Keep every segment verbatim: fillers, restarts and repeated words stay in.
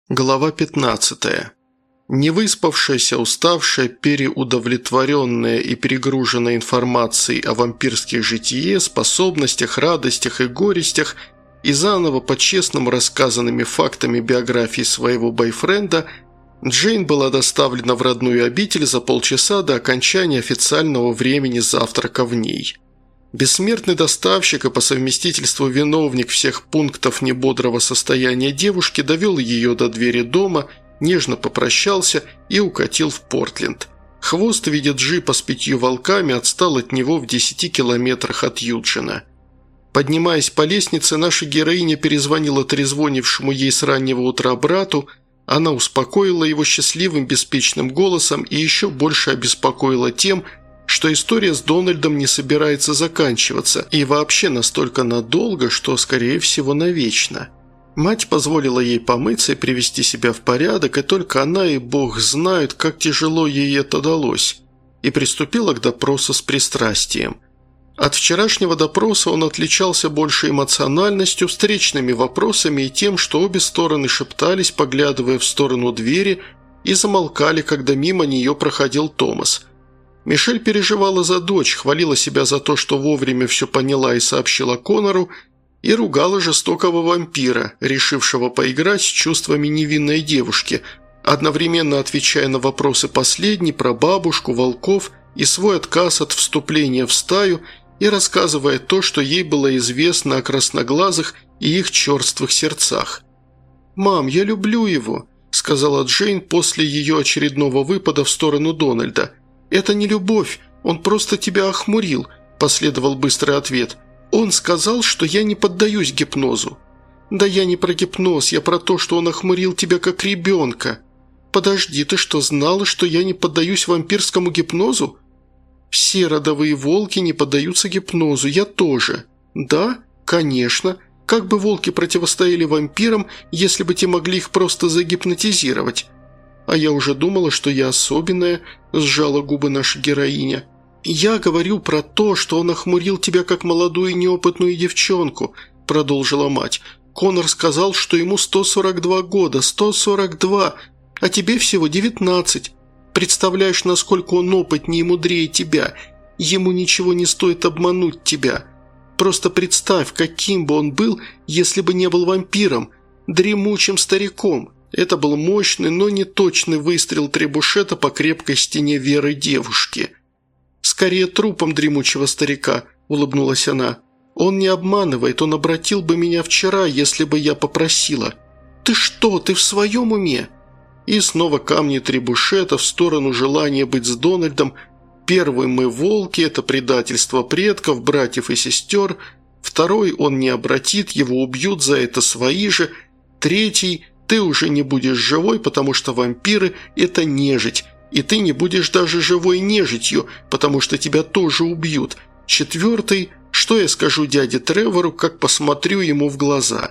Глава пятнадцатая. Невыспавшаяся, уставшая, переудовлетворенная и перегруженная информацией о вампирских житие, способностях, радостях и горестях и заново по-честному рассказанными фактами биографии своего бойфренда, Джейн была доставлена в родную обитель за полчаса до окончания официального времени завтрака в ней. Бессмертный доставщик и по совместительству виновник всех пунктов небодрого состояния девушки довел ее до двери дома, нежно попрощался и укатил в Портленд. Хвост в виде джипа с пятью волками отстал от него в десяти километрах от Юджина. Поднимаясь по лестнице, наша героиня перезвонила трезвонившему ей с раннего утра брату. Она успокоила его счастливым беспечным голосом и еще больше обеспокоила тем, что история с Дональдом не собирается заканчиваться и вообще настолько надолго, что, скорее всего, навечно. Мать позволила ей помыться и привести себя в порядок, и только она и Бог знают, как тяжело ей это далось, и приступила к допросу с пристрастием. От вчерашнего допроса он отличался больше эмоциональностью, встречными вопросами и тем, что обе стороны шептались, поглядывая в сторону двери, и замолкали, когда мимо нее проходил Томас. Мишель переживала за дочь, хвалила себя за то, что вовремя все поняла и сообщила Конору, и ругала жестокого вампира, решившего поиграть с чувствами невинной девушки, одновременно отвечая на вопросы последней про бабушку, волков и свой отказ от вступления в стаю и рассказывая то, что ей было известно о красноглазых и их черствых сердцах. «Мам, я люблю его», – сказала Джейн после ее очередного выпада в сторону Дональда. «Это не любовь, он просто тебя охмурил», – последовал быстрый ответ. «Он сказал, что я не поддаюсь гипнозу». «Да я не про гипноз, я про то, что он охмурил тебя как ребенка». «Подожди, ты что, знала, что я не поддаюсь вампирскому гипнозу?» «Все родовые волки не поддаются гипнозу, я тоже». «Да? Конечно. Как бы волки противостояли вампирам, если бы те могли их просто загипнотизировать?» «А я уже думала, что я особенная», – сжала губы наша героиня. «Я говорю про то, что он охмурил тебя как молодую и неопытную девчонку», – продолжила мать. «Конор сказал, что ему сто сорок два года, сто сорок два, а тебе всего девятнадцать. Представляешь, насколько он опытнее и мудрее тебя. Ему ничего не стоит обмануть тебя. Просто представь, каким бы он был, если бы не был вампиром, дремучим стариком». Это был мощный, но не точный выстрел требушета по крепкой стене веры девушки. «Скорее трупом дремучего старика», – улыбнулась она. «Он не обманывает, он обратил бы меня вчера, если бы я попросила». «Ты что, ты в своем уме?» И снова камни требушета в сторону желания быть с Дональдом. Первый «мы волки» – это предательство предков, братьев и сестер. Второй – он не обратит, его убьют за это свои же. Третий – ты уже не будешь живой, потому что вампиры – это нежить. И ты не будешь даже живой нежитью, потому что тебя тоже убьют. Четвертый – что я скажу дяде Тревору, как посмотрю ему в глаза.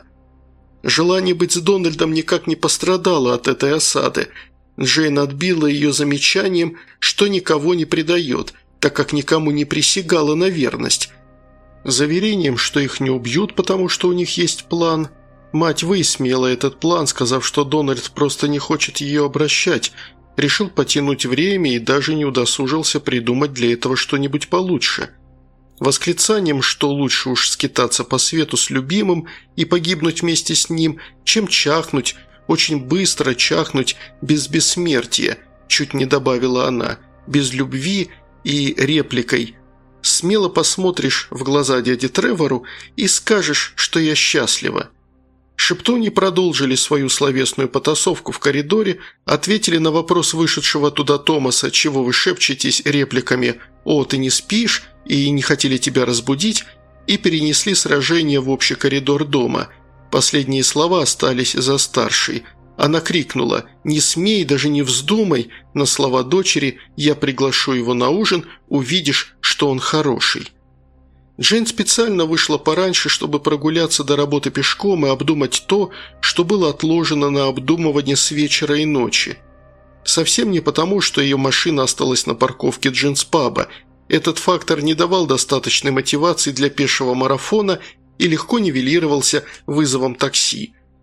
Желание быть с Дональдом никак не пострадало от этой осады. Джейн отбила ее замечанием, что никого не предает, так как никому не присягала на верность. Заверением, что их не убьют, потому что у них есть план. Мать высмеяла этот план, сказав, что Дональд просто не хочет ее обращать, решил потянуть время и даже не удосужился придумать для этого что-нибудь получше. Восклицанием, что лучше уж скитаться по свету с любимым и погибнуть вместе с ним, чем чахнуть, очень быстро чахнуть без бессмертия, чуть не добавила она, без любви и репликой «Смело посмотришь в глаза дяде Тревору и скажешь, что я счастлива». Шептуни продолжили свою словесную потасовку в коридоре, ответили на вопрос вышедшего туда Томаса, чего вы шепчетесь, репликами «О, ты не спишь?» и «Не хотели тебя разбудить», и перенесли сражение в общий коридор дома. Последние слова остались за старшей. Она крикнула «Не смей, даже не вздумай!» на слова дочери «Я приглашу его на ужин, увидишь, что он хороший». Джейн специально вышла пораньше, чтобы прогуляться до работы пешком и обдумать то, что было отложено на обдумывание с вечера и ночи. Совсем не потому, что ее машина осталась на парковке джинс-паба. Этот фактор не давал достаточной мотивации для пешего марафона и легко нивелировался вызовом такси.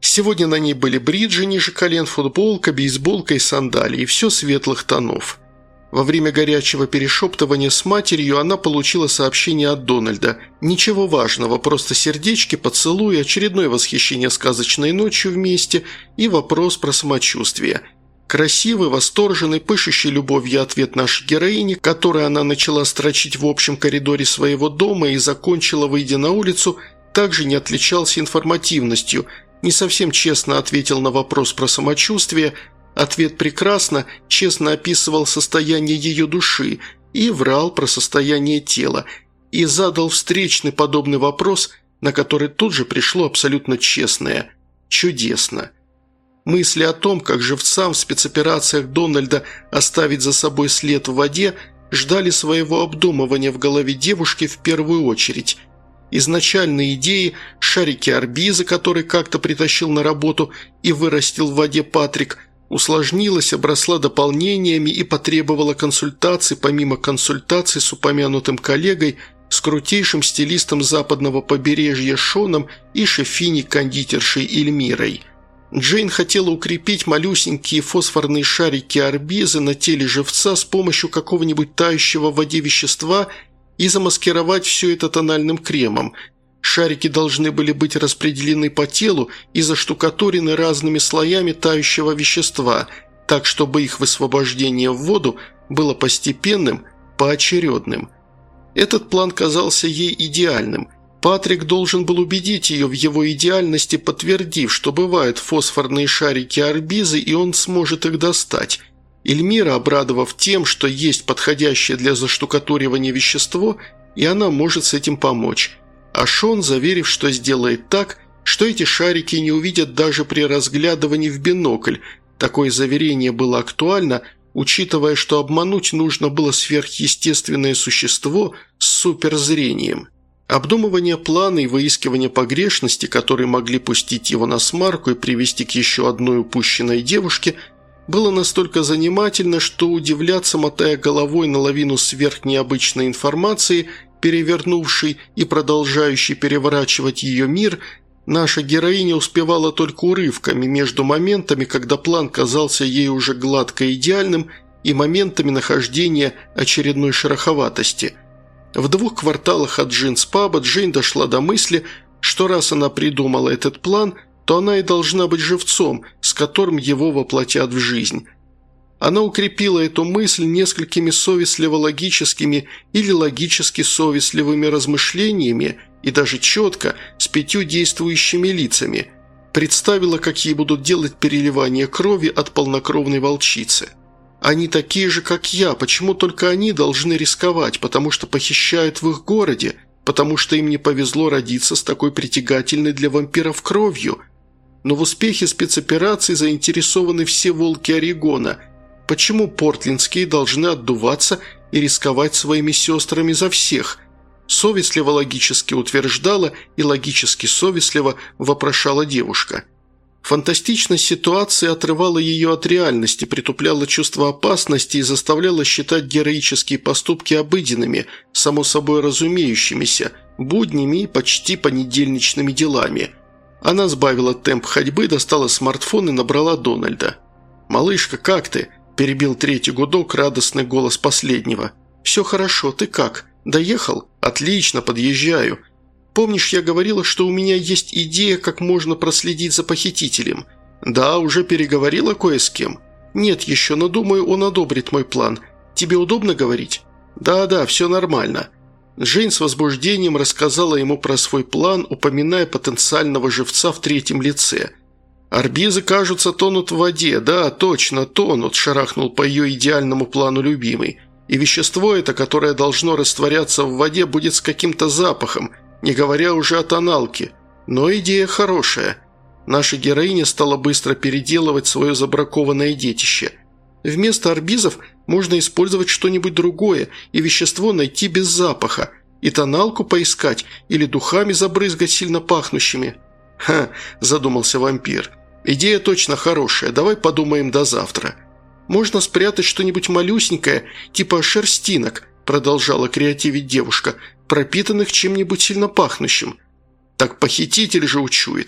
Сегодня на ней были бриджи ниже колен, футболка, бейсболка и сандалии, и все светлых тонов. Во время горячего перешептывания с матерью она получила сообщение от Дональда. Ничего важного, просто сердечки, поцелуи, очередное восхищение сказочной ночью вместе и вопрос про самочувствие. Красивый, восторженный, пышущий любовью ответ нашей героини, который она начала строчить в общем коридоре своего дома и закончила, выйдя на улицу, также не отличался информативностью, не совсем честно ответил на вопрос про самочувствие. Ответ прекрасно, честно описывал состояние ее души и врал про состояние тела, и задал встречный подобный вопрос, на который тут же пришло абсолютно честное «чудесно». Мысли о том, как живцам в спецоперациях Дональда оставить за собой след в воде, ждали своего обдумывания в голове девушки в первую очередь. Изначальные идеи, шарики Арбиза, который как-то притащил на работу и вырастил в воде Патрик – усложнилась, обросла дополнениями и потребовала консультаций, помимо консультаций с упомянутым коллегой, с крутейшим стилистом западного побережья Шоном и шефиней-кондитершей Эльмирой. Джейн хотела укрепить малюсенькие фосфорные шарики Арбиза на теле живца с помощью какого-нибудь тающего в воде вещества и замаскировать все это тональным кремом. Шарики должны были быть распределены по телу и заштукатурены разными слоями тающего вещества, так чтобы их высвобождение в воду было постепенным, поочередным. Этот план казался ей идеальным. Патрик должен был убедить ее в его идеальности, подтвердив, что бывают фосфорные шарики Арбиза, и он сможет их достать. Эльмира, обрадовав тем, что есть подходящее для заштукатуривания вещество, и она может с этим помочь. А Шон, заверив, что сделает так, что эти шарики не увидят даже при разглядывании в бинокль. Такое заверение было актуально, учитывая, что обмануть нужно было сверхъестественное существо с суперзрением. Обдумывание плана и выискивание погрешности, которые могли пустить его на смарку и привести к еще одной упущенной девушке, было настолько занимательно, что удивляться, мотая головой на лавину сверхнеобычной информации, перевернувший и продолжающий переворачивать ее мир, наша героиня успевала только урывками между моментами, когда план казался ей уже гладко идеальным, и моментами нахождения очередной шероховатости. В двух кварталах от джинс-паба Джейн дошла до мысли, что раз она придумала этот план, то она и должна быть живцом, с которым его воплотят в жизнь. Она укрепила эту мысль несколькими совестливо-логическими или логически-совестливыми размышлениями и даже четко, с пятью действующими лицами. Представила, как ей будут делать переливание крови от полнокровной волчицы. Они такие же, как я, почему только они должны рисковать, потому что похищают в их городе, потому что им не повезло родиться с такой притягательной для вампиров кровью. Но в успехе спецопераций заинтересованы все волки Орегона. Почему портлендские должны отдуваться и рисковать своими сестрами за всех? Совестливо логически утверждала и логически совестливо вопрошала девушка. Фантастичность ситуации отрывала ее от реальности, притупляла чувство опасности и заставляла считать героические поступки обыденными, само собой разумеющимися, буднями и почти понедельничными делами. Она сбавила темп ходьбы, достала смартфон и набрала Дональда. «Малышка, как ты?» – перебил третий гудок радостный голос последнего. «Все хорошо, ты как? Доехал? Отлично, подъезжаю. Помнишь, я говорила, что у меня есть идея, как можно проследить за похитителем? Да, уже переговорила кое с кем? Нет еще, но думаю, он одобрит мой план. Тебе удобно говорить? Да-да, все нормально». Джейн с возбуждением рассказала ему про свой план, упоминая потенциального живца в третьем лице. «Арбизы, кажутся, тонут в воде. Да, точно, тонут», – шарахнул по ее идеальному плану любимый. «И вещество это, которое должно растворяться в воде, будет с каким-то запахом, не говоря уже о тоналке. Но идея хорошая». Наша героиня стала быстро переделывать свое забракованное детище. Вместо арбизов можно использовать что-нибудь другое и вещество найти без запаха, и тоналку поискать или духами забрызгать сильно пахнущими. «Ха», – задумался вампир. «Идея точно хорошая, давай подумаем до завтра». «Можно спрятать что-нибудь малюсенькое, типа шерстинок», – продолжала креативить девушка, – «пропитанных чем-нибудь сильно пахнущим». «Так похититель же учует.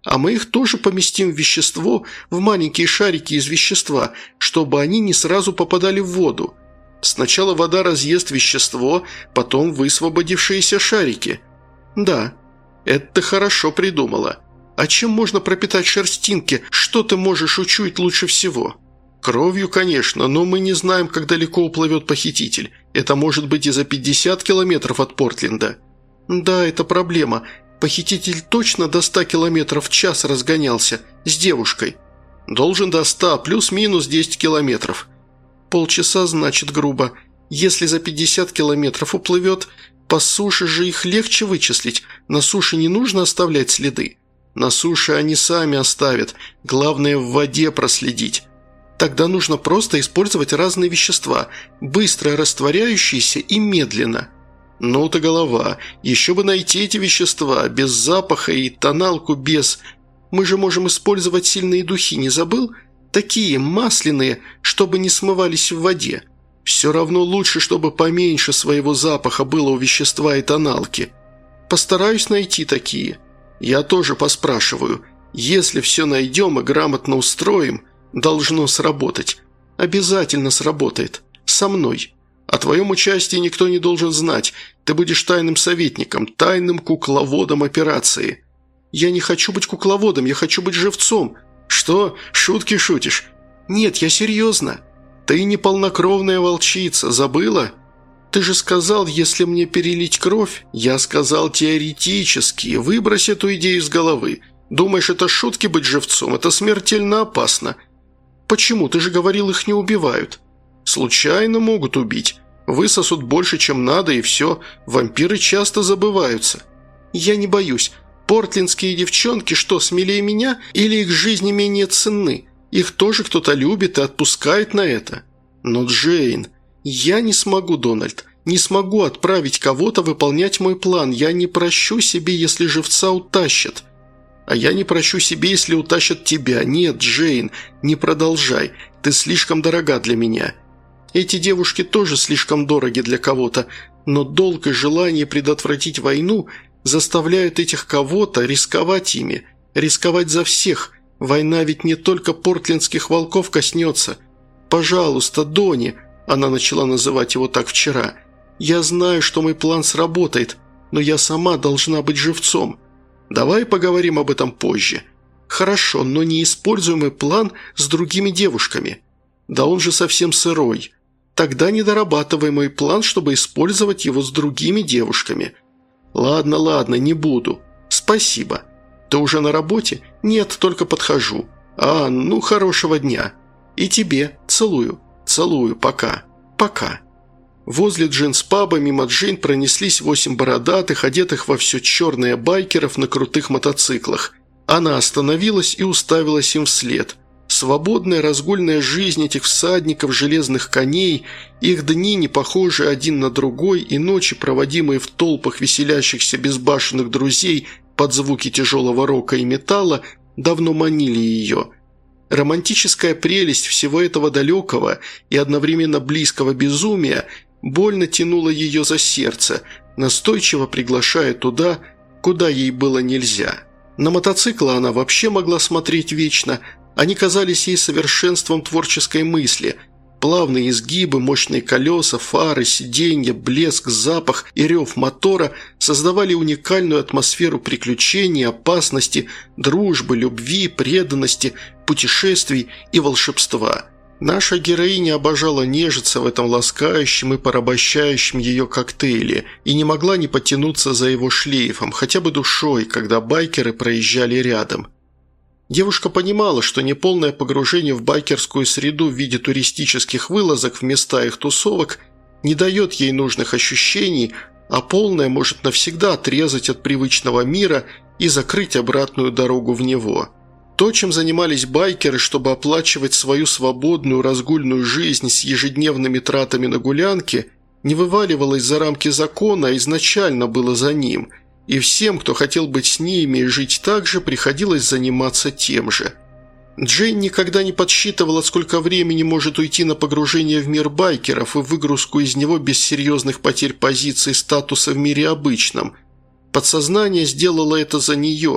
а мы их тоже поместим в вещество, в маленькие шарики из вещества, чтобы они не сразу попадали в воду. Сначала вода разъест вещество, потом высвободившиеся шарики. Да, это ты хорошо придумала. А чем можно пропитать шерстинки? Что ты можешь учуять лучше всего? Кровью, конечно, но мы не знаем, как далеко уплывет похититель. Это может быть и за пятьдесят километров от Портленда. Да, это проблема. Похититель точно до ста километров в час разгонялся. С девушкой. Должен до ста, плюс-минус десять километров. Полчаса значит грубо. Если за пятьдесят километров уплывет, по суше же их легче вычислить. На суше не нужно оставлять следы. На суше они сами оставят. Главное в воде проследить. Тогда нужно просто использовать разные вещества, быстро растворяющиеся и медленно. Ну-то голова, еще бы найти эти вещества, без запаха и тоналку без... Мы же можем использовать сильные духи, не забыл? Такие, масляные, чтобы не смывались в воде. Все равно лучше, чтобы поменьше своего запаха было у вещества и тоналки. Постараюсь найти такие. Я тоже поспрашиваю. Если все найдем и грамотно устроим, должно сработать. Обязательно сработает. Со мной. О твоем участии никто не должен знать. Ты будешь тайным советником, тайным кукловодом операции. Я не хочу быть кукловодом, я хочу быть живцом. Что? Шутки шутишь? Нет, я серьезно. Ты не полнокровная волчица, забыла? Ты же сказал, если мне перелить кровь. Я сказал теоретически. Выбрось эту идею из головы. Думаешь, это шутки быть живцом? Это смертельно опасно. Почему? Ты же говорил, их не убивают. Случайно могут убить. Высосут больше, чем надо, и все. Вампиры часто забываются. Я не боюсь. Портлендские девчонки что, смелее меня? Или их жизни менее ценны? Их тоже кто-то любит и отпускает на это. Но, Джейн, я не смогу, Дональд. Не смогу отправить кого-то выполнять мой план. Я не прощу себе, если живца утащат. А я не прощу себе, если утащат тебя. Нет, Джейн, не продолжай. Ты слишком дорога для меня. Эти девушки тоже слишком дороги для кого-то, но долг и желание предотвратить войну заставляют этих кого-то рисковать ими, рисковать за всех. Война ведь не только портлендских волков коснется. Пожалуйста, Донни, она начала называть его так вчера, я знаю, что мой план сработает, но я сама должна быть живцом. Давай поговорим об этом позже. Хорошо, но не используй мой план с другими девушками. Да он же совсем сырой. Тогда не дорабатывай мой план, чтобы использовать его с другими девушками. Ладно, ладно, не буду. Спасибо. Ты уже на работе? Нет, только подхожу. А, ну, хорошего дня. И тебе. Целую. Целую. Пока. Пока. Возле джинс-паба мимо Джейн пронеслись восемь бородатых, одетых во все черное байкеров на крутых мотоциклах. Она остановилась и уставилась им вслед. Свободная разгульная жизнь этих всадников, железных коней, их дни, не похожие один на другой, и ночи, проводимые в толпах веселящихся безбашенных друзей под звуки тяжелого рока и металла, давно манили ее. Романтическая прелесть всего этого далекого и одновременно близкого безумия больно тянула ее за сердце, настойчиво приглашая туда, куда ей было нельзя. На мотоциклы она вообще могла смотреть вечно. Они казались ей совершенством творческой мысли. Плавные изгибы, мощные колеса, фары, сиденья, блеск, запах и рев мотора создавали уникальную атмосферу приключений, опасности, дружбы, любви, преданности, путешествий и волшебства. Наша героиня обожала нежиться в этом ласкающем и порабощающем ее коктейле и не могла не потянуться за его шлейфом, хотя бы душой, когда байкеры проезжали рядом. Девушка понимала, что неполное погружение в байкерскую среду в виде туристических вылазок в места их тусовок не дает ей нужных ощущений, а полное может навсегда отрезать от привычного мира и закрыть обратную дорогу в него. То, чем занимались байкеры, чтобы оплачивать свою свободную разгульную жизнь с ежедневными тратами на гулянки, не вываливалось за рамки закона, а изначально было за ним – и всем, кто хотел быть с ними и жить так же, приходилось заниматься тем же. Джейн никогда не подсчитывала, сколько времени может уйти на погружение в мир байкеров и выгрузку из него без серьезных потерь позиций и статуса в мире обычном. Подсознание сделало это за нее.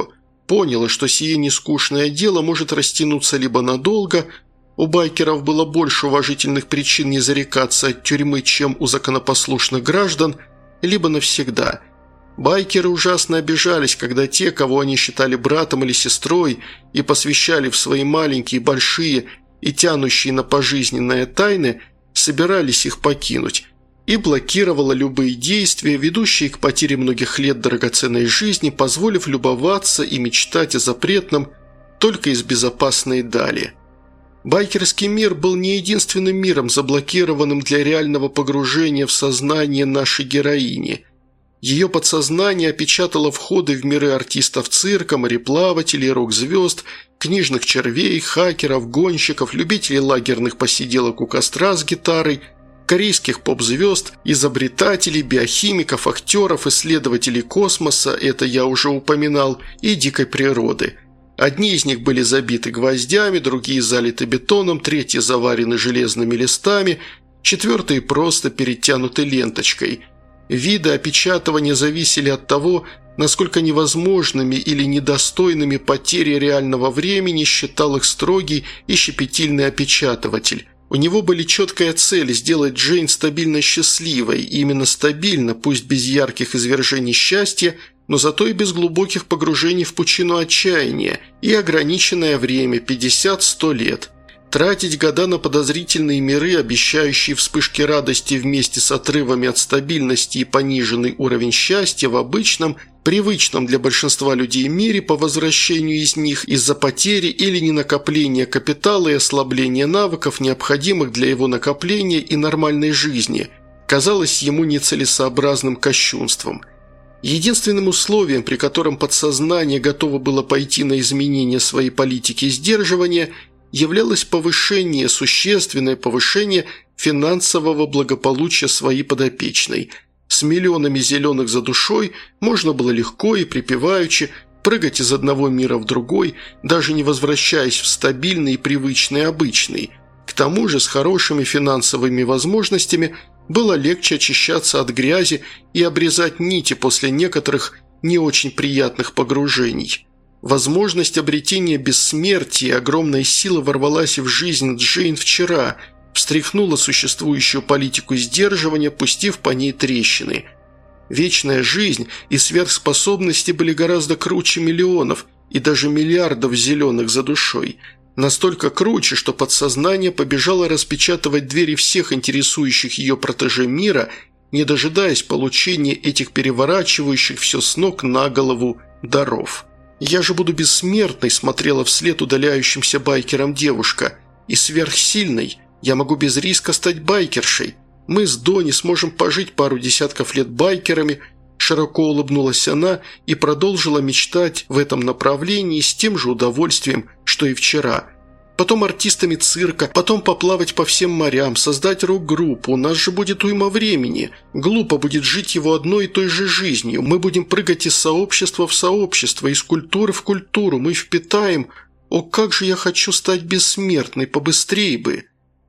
понял, что сие нескучное дело может растянуться либо надолго, у байкеров было больше уважительных причин не зарекаться от тюрьмы, чем у законопослушных граждан, либо навсегда. Байкеры ужасно обижались, когда те, кого они считали братом или сестрой и посвящали в свои маленькие, большие и тянущие на пожизненные тайны, собирались их покинуть, и блокировала любые действия, ведущие к потере многих лет драгоценной жизни, позволив любоваться и мечтать о запретном только из безопасной дали. Байкерский мир был не единственным миром, заблокированным для реального погружения в сознание нашей героини. Ее подсознание опечатало входы в миры артистов цирка, мореплавателей, рок-звезд, книжных червей, хакеров, гонщиков, любителей лагерных посиделок у костра с гитарой, корейских поп-звезд, изобретателей, биохимиков, актеров, исследователей космоса, это я уже упоминал, и дикой природы. Одни из них были забиты гвоздями, другие залиты бетоном, третьи заварены железными листами, четвертые просто перетянуты ленточкой. Виды опечатывания зависели от того, насколько невозможными или недостойными потери реального времени считал их строгий и щепетильный опечатыватель. У него были четкая цель – сделать Джейн стабильно счастливой, и именно стабильно, пусть без ярких извержений счастья, но зато и без глубоких погружений в пучину отчаяния, и ограниченное время – пятьдесят-сто лет. Тратить года на подозрительные миры, обещающие вспышки радости вместе с отрывами от стабильности и пониженный уровень счастья в обычном, привычном для большинства людей мире по возвращению из них из-за потери или ненакопления капитала и ослабления навыков, необходимых для его накопления и нормальной жизни, казалось ему нецелесообразным кощунством. Единственным условием, при котором подсознание готово было пойти на изменение своей политики сдерживания – являлось повышение, существенное повышение финансового благополучия своей подопечной. С миллионами зеленых за душой можно было легко и припеваючи прыгать из одного мира в другой, даже не возвращаясь в стабильный и привычный обычный. К тому же с хорошими финансовыми возможностями было легче очищаться от грязи и обрезать нити после некоторых не очень приятных погружений. Возможность обретения бессмертия и огромной силы ворвалась в жизнь Джейн вчера, встряхнула существующую политику сдерживания, пустив по ней трещины. Вечная жизнь и сверхспособности были гораздо круче миллионов и даже миллиардов зеленых за душой. Настолько круче, что подсознание побежало распечатывать двери всех интересующих ее протеже мира, не дожидаясь получения этих переворачивающих все с ног на голову даров. «Я же буду бессмертной», – смотрела вслед удаляющимся байкерам девушка. «И сверхсильной. Я могу без риска стать байкершей. Мы с Донни сможем пожить пару десятков лет байкерами». Широко улыбнулась она и продолжила мечтать в этом направлении с тем же удовольствием, что и вчера. Потом артистами цирка, потом поплавать по всем морям, создать рок-группу. У нас же будет уйма времени. Глупо будет жить его одной и той же жизнью. Мы будем прыгать из сообщества в сообщество, из культуры в культуру. Мы впитаем. О, как же я хочу стать бессмертной, побыстрее бы.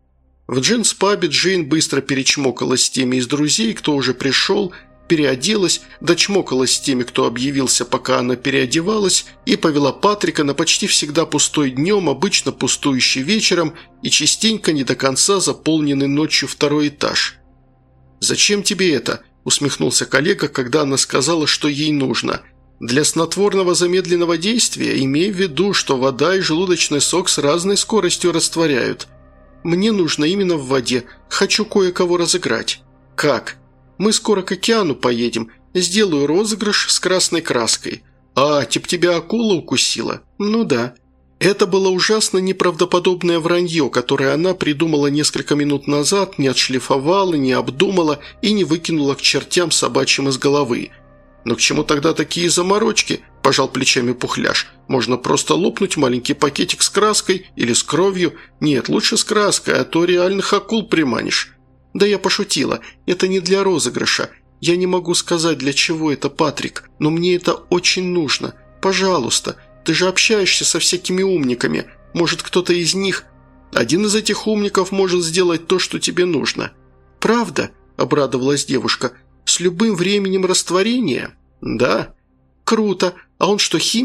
В джинс-пабе Джейн быстро перечмокалась с теми из друзей, кто уже пришел, переоделась, дочмокалась с теми, кто объявился, пока она переодевалась, и повела Патрика на почти всегда пустой днем, обычно пустующий вечером и частенько не до конца заполненный ночью второй этаж. «Зачем тебе это?» – усмехнулся коллега, когда она сказала, что ей нужно. «Для снотворного замедленного действия, имей в виду, что вода и желудочный сок с разной скоростью растворяют. Мне нужно именно в воде, хочу кое-кого разыграть». «Как?» «Мы скоро к океану поедем. Сделаю розыгрыш с красной краской». «А, типа тебя акула укусила?» «Ну да». Это было ужасно неправдоподобное вранье, которое она придумала несколько минут назад, не отшлифовала, не обдумала и не выкинула к чертям собачьим из головы. «Но к чему тогда такие заморочки?» – пожал плечами Пухляш. «Можно просто лопнуть маленький пакетик с краской или с кровью. Нет, лучше с краской, а то реальных акул приманишь». «Да я пошутила. Это не для розыгрыша. Я не могу сказать, для чего это, Патрик, но мне это очень нужно. Пожалуйста, ты же общаешься со всякими умниками. Может, кто-то из них... Один из этих умников может сделать то, что тебе нужно». «Правда?» – обрадовалась девушка. «С любым временем растворения?» «Да». «Круто. А он что, химик?»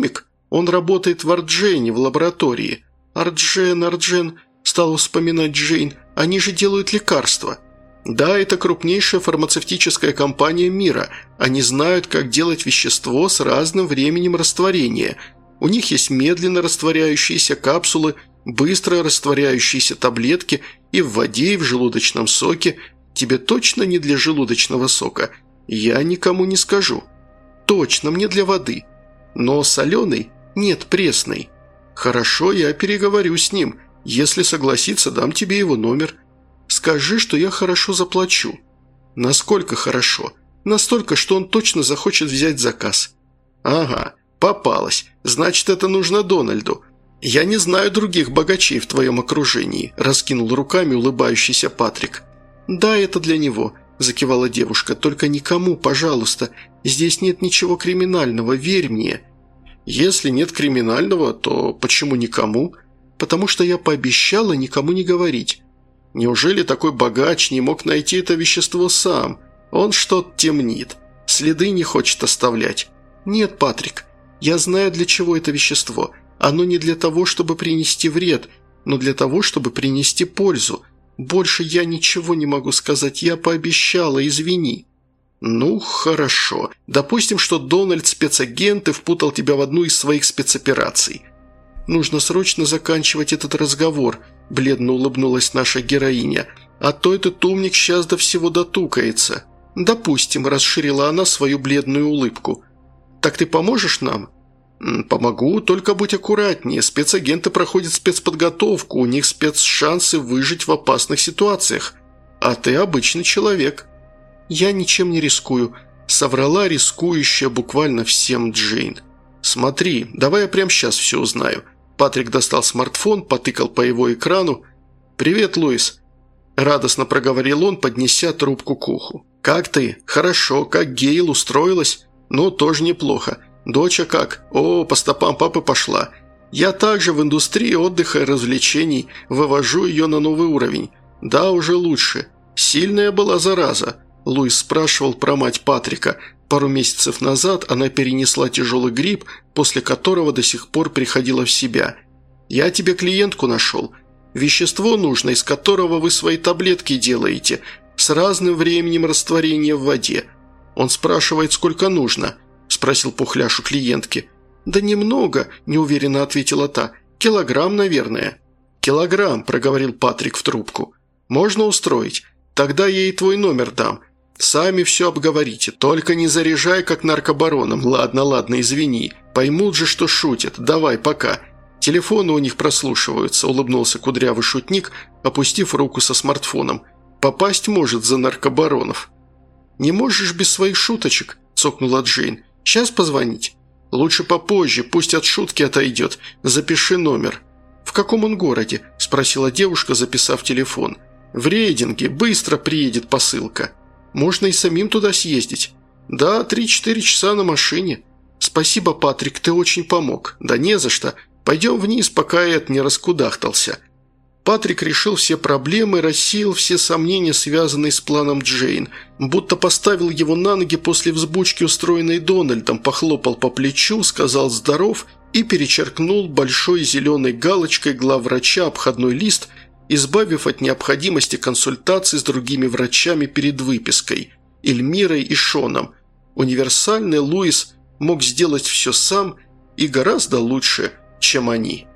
Он работает в Арджене, в лаборатории. Арджен, Арджен, стала вспоминать Джейн, они же делают лекарства. Да, это крупнейшая фармацевтическая компания мира. Они знают, как делать вещество с разным временем растворения. У них есть медленно растворяющиеся капсулы, быстро растворяющиеся таблетки и в воде, и в желудочном соке. Тебе точно не для желудочного сока? Я никому не скажу. Точно, мне для воды. Но соленый? Нет, пресный. Хорошо, я переговорю с ним. Если согласится, дам тебе его номер. Скажи, что я хорошо заплачу. Насколько хорошо? Настолько, что он точно захочет взять заказ. Ага, попалась. Значит, это нужно Дональду. Я не знаю других богачей в твоем окружении, раскинул руками улыбающийся Патрик. Да, это для него, закивала девушка. Только никому, пожалуйста. Здесь нет ничего криминального, верь мне. Если нет криминального, то почему никому? Потому что я пообещала никому не говорить. Неужели такой богач не мог найти это вещество сам? Он что-то темнит. Следы не хочет оставлять. Нет, Патрик, я знаю, для чего это вещество. Оно не для того, чтобы принести вред, но для того, чтобы принести пользу. Больше я ничего не могу сказать, я пообещала, извини. Ну, хорошо. Допустим, что Дональд спецагент и впутал тебя в одну из своих спецопераций. Нужно срочно заканчивать этот разговор, бледно улыбнулась наша героиня. А то этот умник сейчас до всего дотукается. Допустим, расширила она свою бледную улыбку. Так ты поможешь нам? Помогу, только будь аккуратнее. Спецагенты проходят спецподготовку, у них спецшансы выжить в опасных ситуациях. А ты обычный человек. Я ничем не рискую, соврала рискующая буквально всем Джейн. Смотри, давай я прямо сейчас все узнаю. Патрик достал смартфон, потыкал по его экрану. «Привет, Луис!» – радостно проговорил он, поднеся трубку к уху. «Как ты? Хорошо. Как Гейл? Устроилась? Ну, тоже неплохо. Доча как? О, по стопам папы пошла. Я также в индустрии отдыха и развлечений вывожу ее на новый уровень. Да, уже лучше. Сильная была зараза». Луис спрашивал про мать Патрика. Пару месяцев назад она перенесла тяжелый грипп, после которого до сих пор приходила в себя. «Я тебе клиентку нашел. Вещество нужно, из которого вы свои таблетки делаете, с разным временем растворения в воде». Он спрашивает, сколько нужно, спросил Пухляш у клиентки. «Да немного», – неуверенно ответила та. «Килограмм, наверное». «Килограмм», – проговорил Патрик в трубку. «Можно устроить? Тогда я ей твой номер дам. Сами все обговорите, только не заряжай, как наркобароном. Ладно, ладно, извини. Поймут же, что шутят. Давай, пока. Телефоны у них прослушиваются», – улыбнулся кудрявый шутник, опустив руку со смартфоном. «Попасть может за наркобаронов». «Не можешь без своих шуточек?» – цокнула Джейн. «Сейчас позвонить?» «Лучше попозже, пусть от шутки отойдет. Запиши номер». «В каком он городе?» – спросила девушка, записав телефон. «В Рейдинге. Быстро приедет посылка». «Можно и самим туда съездить». «Да, три-четыре часа на машине». «Спасибо, Патрик, ты очень помог». «Да не за что. Пойдем вниз, пока Эд не раскудахтался». Патрик решил все проблемы, рассеял все сомнения, связанные с планом Джейн. Будто поставил его на ноги после взбучки, устроенной Дональдом, похлопал по плечу, сказал «здоров» и перечеркнул большой зеленой галочкой главврача обходной лист, избавив от необходимости консультаций с другими врачами перед выпиской – Эльмирой и Шоном. Универсальный Луис мог сделать все сам и гораздо лучше, чем они.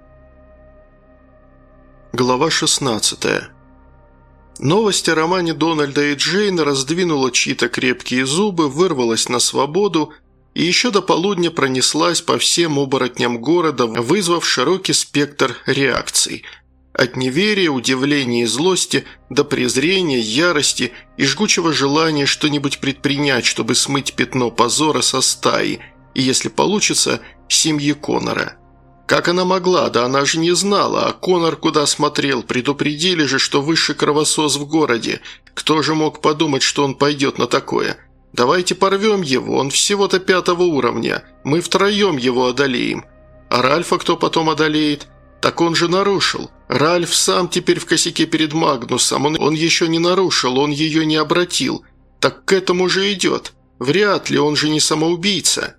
Глава шестнадцатая. Новость о романе Дональда и Джейн раздвинула чьи-то крепкие зубы, вырвалась на свободу и еще до полудня пронеслась по всем оборотням города, вызвав широкий спектр реакций. От неверия, удивления и злости до презрения, ярости и жгучего желания что-нибудь предпринять, чтобы смыть пятно позора со стаи и, если получится, семьи Коннора. Как она могла? Да она же не знала. А Коннор куда смотрел? Предупредили же, что высший кровосос в городе. Кто же мог подумать, что он пойдет на такое? Давайте порвем его, он всего-то пятого уровня. Мы втроем его одолеем. А Ральфа кто потом одолеет? Так он же нарушил. Ральф сам теперь в косяке перед Магнусом. Он, он еще не нарушил, он ее не обратил. Так к этому же идет. Вряд ли, он же не самоубийца.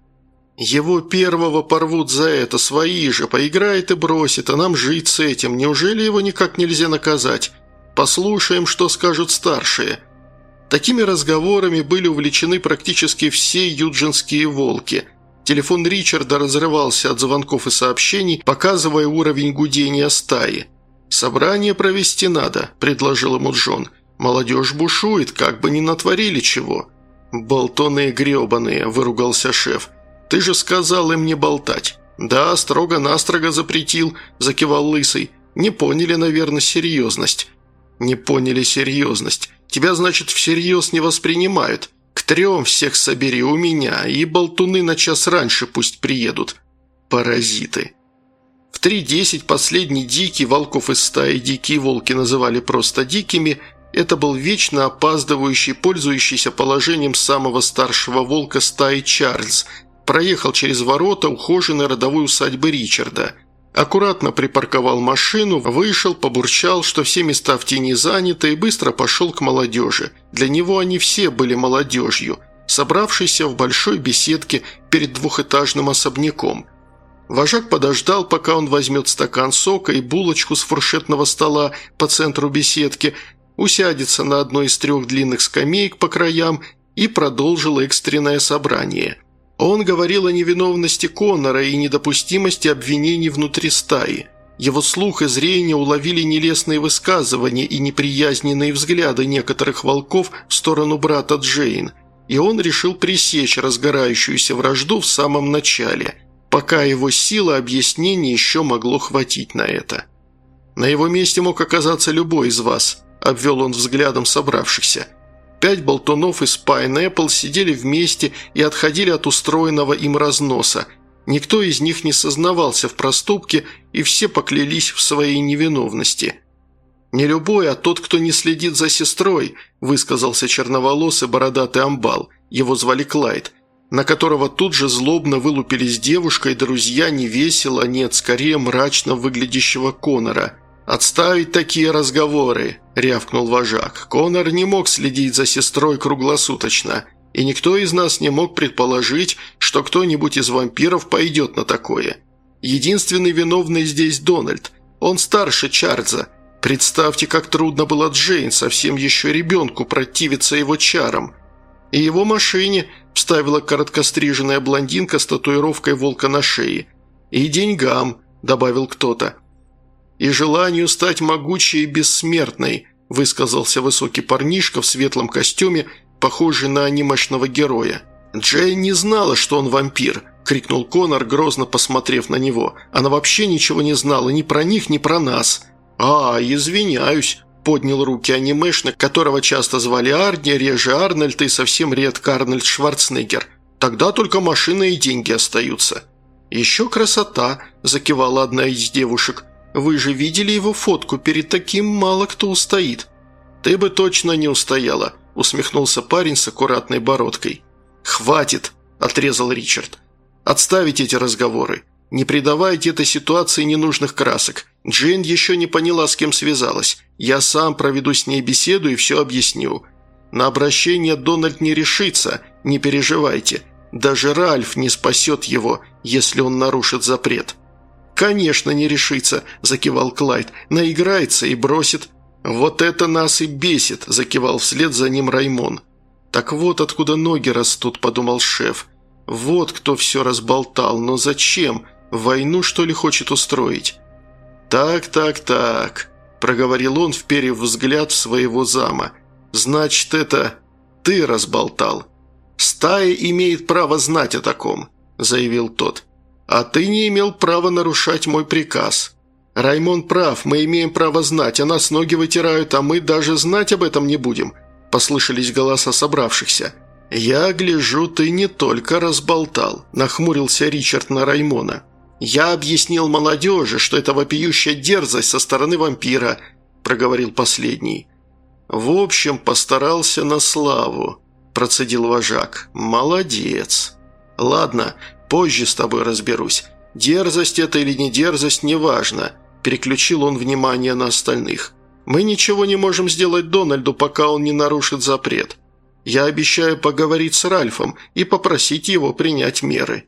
Его первого порвут за это, свои же, поиграет и бросит, а нам жить с этим. Неужели его никак нельзя наказать? Послушаем, что скажут старшие». Такими разговорами были увлечены практически все юджинские волки. Телефон Ричарда разрывался от звонков и сообщений, показывая уровень гудения стаи. «Собрание провести надо», – предложил ему Джон. «Молодежь бушует, как бы ни натворили чего». «Болтуны гребаные», – выругался шеф. «Ты же сказал им не болтать». «Да, строго-настрого запретил», – закивал Лысый. «Не поняли, наверное, серьезность». «Не поняли серьезность. Тебя, значит, всерьез не воспринимают. К трем всех собери у меня, и болтуны на час раньше пусть приедут. Паразиты». В три десять последний дикий, волков из стаи дикие волки называли просто дикими, это был вечно опаздывающий, пользующийся положением самого старшего волка стаи Чарльз, проехал через ворота ухоженной родовой усадьбы Ричарда. Аккуратно припарковал машину, вышел, побурчал, что все места в тени заняты, и быстро пошел к молодежи. Для него они все были молодежью, собравшейся в большой беседке перед двухэтажным особняком. Вожак подождал, пока он возьмет стакан сока и булочку с фуршетного стола по центру беседки, усядется на одной из трех длинных скамеек по краям и продолжил экстренное собрание. Он говорил о невиновности Коннора и недопустимости обвинений внутри стаи. Его слух и зрение уловили нелестные высказывания и неприязненные взгляды некоторых волков в сторону брата Джейн, и он решил пресечь разгорающуюся вражду в самом начале, пока его силы объяснений еще могло хватить на это. «На его месте мог оказаться любой из вас», – обвел он взглядом собравшихся. Пять болтунов из Pineapple сидели вместе и отходили от устроенного им разноса. Никто из них не сознавался в проступке, и все поклялись в своей невиновности. «Не любой, а тот, кто не следит за сестрой», – высказался черноволосый бородатый амбал, его звали Клайд, на которого тут же злобно вылупились девушка и друзья невесело, нет, скорее мрачно выглядящего Коннора. «Отставить такие разговоры», – рявкнул вожак. «Коннор не мог следить за сестрой круглосуточно, и никто из нас не мог предположить, что кто-нибудь из вампиров пойдет на такое. Единственный виновный здесь Дональд. Он старше Чарльза. Представьте, как трудно было Джейн, совсем еще ребенку, противиться его чарам. И его машине», – вставила короткостриженная блондинка с татуировкой волка на шее. «И деньгам», – добавил кто-то. «И желанию стать могучей и бессмертной», – высказался высокий парнишка в светлом костюме, похожий на анимешного героя. «Джейн не знала, что он вампир», – крикнул Коннор, грозно посмотрев на него. «Она вообще ничего не знала ни про них, ни про нас». «А, извиняюсь», – поднял руки анимешник, которого часто звали Арни, реже Арнольд и совсем редко Арнольд Шварценеггер. «Тогда только машина и деньги остаются». «Еще красота», – закивала одна из девушек. «Вы же видели его фотку, перед таким мало кто устоит». «Ты бы точно не устояла», – усмехнулся парень с аккуратной бородкой. «Хватит», – отрезал Ричард. «Отставить эти разговоры. Не придавайте этой ситуации ненужных красок. Джейн еще не поняла, с кем связалась. Я сам проведу с ней беседу и все объясню. На обращение Дональд не решится, не переживайте. Даже Ральф не спасет его, если он нарушит запрет». «Конечно, не решится», – закивал Клайд. «Наиграется и бросит». «Вот это нас и бесит», – закивал вслед за ним Раймон. «Так вот откуда ноги растут», – подумал шеф. «Вот кто все разболтал, но зачем? Войну, что ли, хочет устроить?» «Так, так, так», – проговорил он, вперев взгляд в своего зама. «Значит, это ты разболтал». «Стая имеет право знать о таком», – заявил тот. «А ты не имел права нарушать мой приказ. Раймон прав, мы имеем право знать, а нас ноги вытирают, а мы даже знать об этом не будем», – послышались голоса собравшихся. «Я гляжу, ты не только разболтал», – нахмурился Ричард на Раймона. «Я объяснил молодежи, что это вопиющая дерзость со стороны вампира», – проговорил последний. «В общем, постарался на славу», – процедил вожак. «Молодец. Ладно, позже с тобой разберусь. Дерзость это или не дерзость, неважно», – переключил он внимание на остальных. «Мы ничего не можем сделать Дональду, пока он не нарушит запрет. Я обещаю поговорить с Ральфом и попросить его принять меры».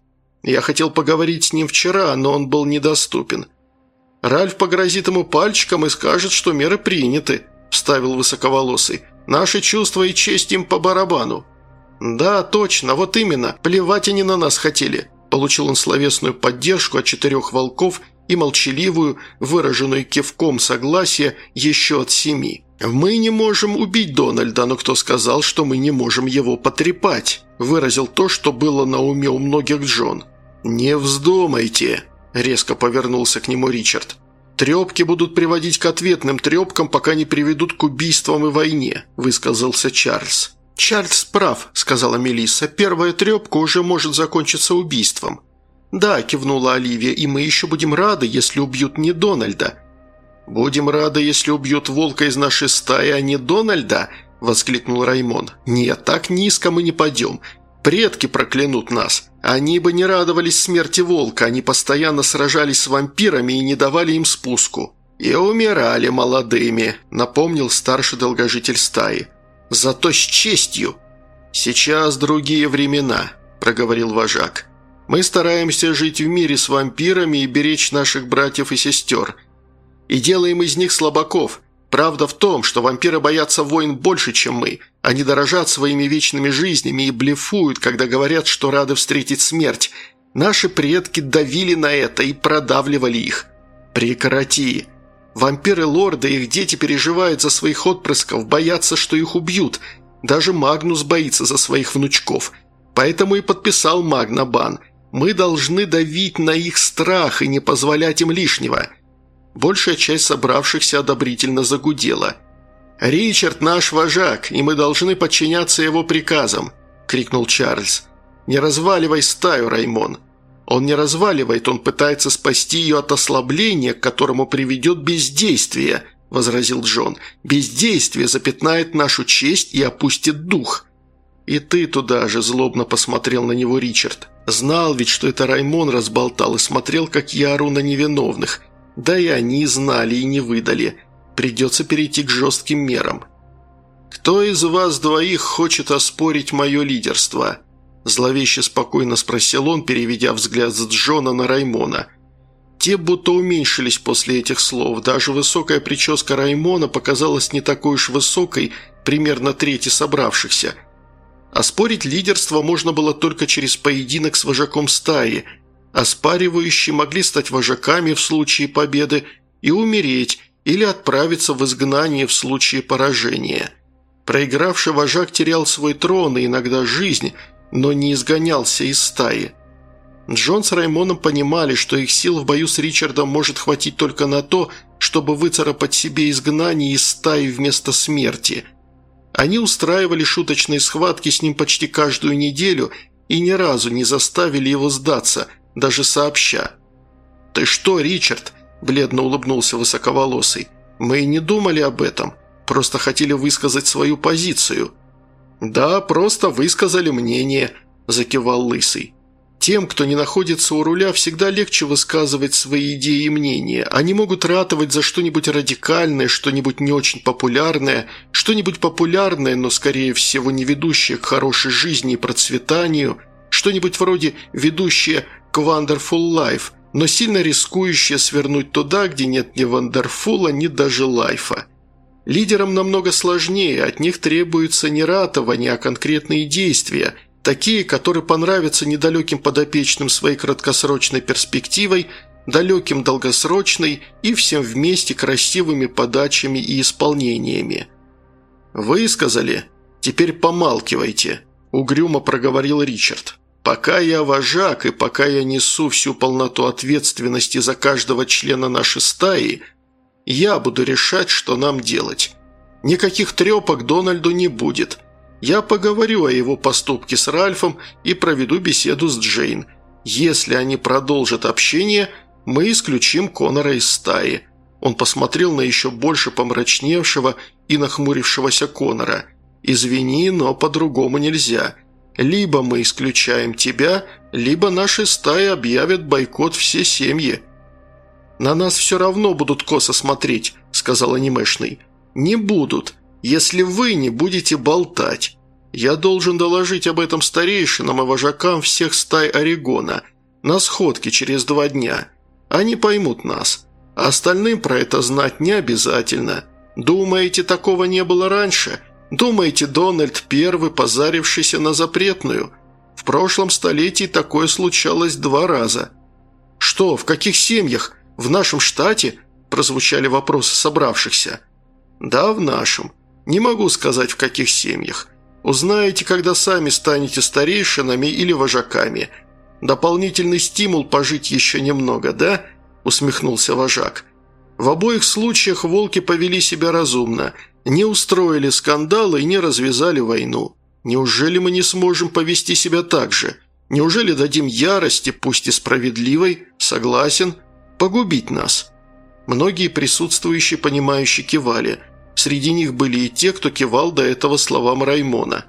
Я хотел поговорить с ним вчера, но он был недоступен». «Ральф погрозит ему пальчиком и скажет, что меры приняты», – вставил высоковолосый. «Наши чувства и честь им по барабану». «Да, точно, вот именно. Плевать они на нас хотели». Получил он словесную поддержку от четырех волков и молчаливую, выраженную кивком согласия, еще от семи. «Мы не можем убить Дональда, но кто сказал, что мы не можем его потрепать?» Выразил то, что было на уме у многих Джон. «Не вздумайте», – резко повернулся к нему Ричард. «Трепки будут приводить к ответным трепкам, пока не приведут к убийствам и войне», – высказался Чарльз. «Чарльз прав», – сказала Мелисса. «Первая трепка уже может закончиться убийством». «Да», – кивнула Оливия, – «и мы еще будем рады, если убьют не Дональда». «Будем рады, если убьют волка из нашей стаи, а не Дональда», – воскликнул Раймон. «Нет, так низко мы не пойдем. Предки проклянут нас. Они бы не радовались смерти волка, они постоянно сражались с вампирами и не давали им спуску. И умирали молодыми», – напомнил старший долгожитель стаи. «Зато с честью». «Сейчас другие времена», – проговорил вожак. «Мы стараемся жить в мире с вампирами и беречь наших братьев и сестер. И делаем из них слабаков. Правда в том, что вампиры боятся войн больше, чем мы. Они дорожат своими вечными жизнями и блефуют, когда говорят, что рады встретить смерть. Наши предки давили на это и продавливали их. Прекрати. Вампиры-лорды и их дети переживают за своих отпрысков, боятся, что их убьют. Даже Магнус боится за своих внучков. Поэтому и подписал Магнабан. Мы должны давить на их страх и не позволять им лишнего». Большая часть собравшихся одобрительно загудела. «Ричард наш вожак, и мы должны подчиняться его приказам», – крикнул Чарльз. «Не разваливай стаю, Раймон». «Он не разваливает, он пытается спасти ее от ослабления, к которому приведет бездействие», – возразил Джон. «Бездействие запятнает нашу честь и опустит дух». «И ты туда же», – злобно посмотрел на него Ричард. «Знал ведь, что это Раймон разболтал, и смотрел, как я ору на невиновных. Да и они знали и не выдали. Придется перейти к жестким мерам». «Кто из вас двоих хочет оспорить мое лидерство?» Зловеще спокойно спросил он, переведя взгляд с Джона на Раймона. Те будто уменьшились после этих слов. Даже высокая прическа Раймона показалась не такой уж высокой, примерно трети собравшихся. Оспорить лидерство можно было только через поединок с вожаком стаи. Оспаривающие могли стать вожаками в случае победы и умереть, или отправиться в изгнание в случае поражения. Проигравший вожак терял свой трон и иногда жизнь, но не изгонялся из стаи. Джон с Раймоном понимали, что их сил в бою с Ричардом может хватить только на то, чтобы выцарапать себе изгнание из стаи вместо смерти. Они устраивали шуточные схватки с ним почти каждую неделю и ни разу не заставили его сдаться, даже сообща. «Ты что, Ричард?» – бледно улыбнулся высоковолосый. «Мы и не думали об этом, просто хотели высказать свою позицию». «Да, просто высказали мнение», – закивал Лысый. «Тем, кто не находится у руля, всегда легче высказывать свои идеи и мнения. Они могут ратовать за что-нибудь радикальное, что-нибудь не очень популярное, что-нибудь популярное, но, скорее всего, не ведущее к хорошей жизни и процветанию, что-нибудь вроде ведущее к Wonderful Life, но сильно рискующее свернуть туда, где нет ни Вандерфула, ни даже лайфа. Лидерам намного сложнее, от них требуется не ратование, а конкретные действия, такие, которые понравятся недалеким подопечным своей краткосрочной перспективой, далеким долгосрочной и всем вместе красивыми подачами и исполнениями. «Высказали? Теперь помалкивайте», – угрюмо проговорил Ричард. «Пока я вожак и пока я несу всю полноту ответственности за каждого члена нашей стаи, я буду решать, что нам делать. Никаких трепок Дональду не будет. Я поговорю о его поступке с Ральфом и проведу беседу с Джейн. Если они продолжат общение, мы исключим Конора из стаи». Он посмотрел на еще больше помрачневшего и нахмурившегося Конора. «Извини, но по-другому нельзя. Либо мы исключаем тебя, либо наши стаи объявят бойкот все семьи». «На нас все равно будут косо смотреть», – сказал анимешный. «Не будут, если вы не будете болтать. Я должен доложить об этом старейшинам и вожакам всех стай Орегона. На сходке через два дня. Они поймут нас. А остальным про это знать не обязательно. Думаете, такого не было раньше? Думаете, Дональд первый, позарившийся на запретную? В прошлом столетии такое случалось два раза. Что, в каких семьях? В нашем штате?» – прозвучали вопросы собравшихся. «Да, в нашем. Не могу сказать, в каких семьях. Узнаете, когда сами станете старейшинами или вожаками. Дополнительный стимул пожить еще немного, да?» – усмехнулся вожак. «В обоих случаях волки повели себя разумно, не устроили скандала и не развязали войну. Неужели мы не сможем повести себя так же? Неужели дадим ярости, пусть и справедливой, согласен, погубить нас?» Многие присутствующие, понимающие, кивали. Среди них были и те, кто кивал до этого словам Раймона.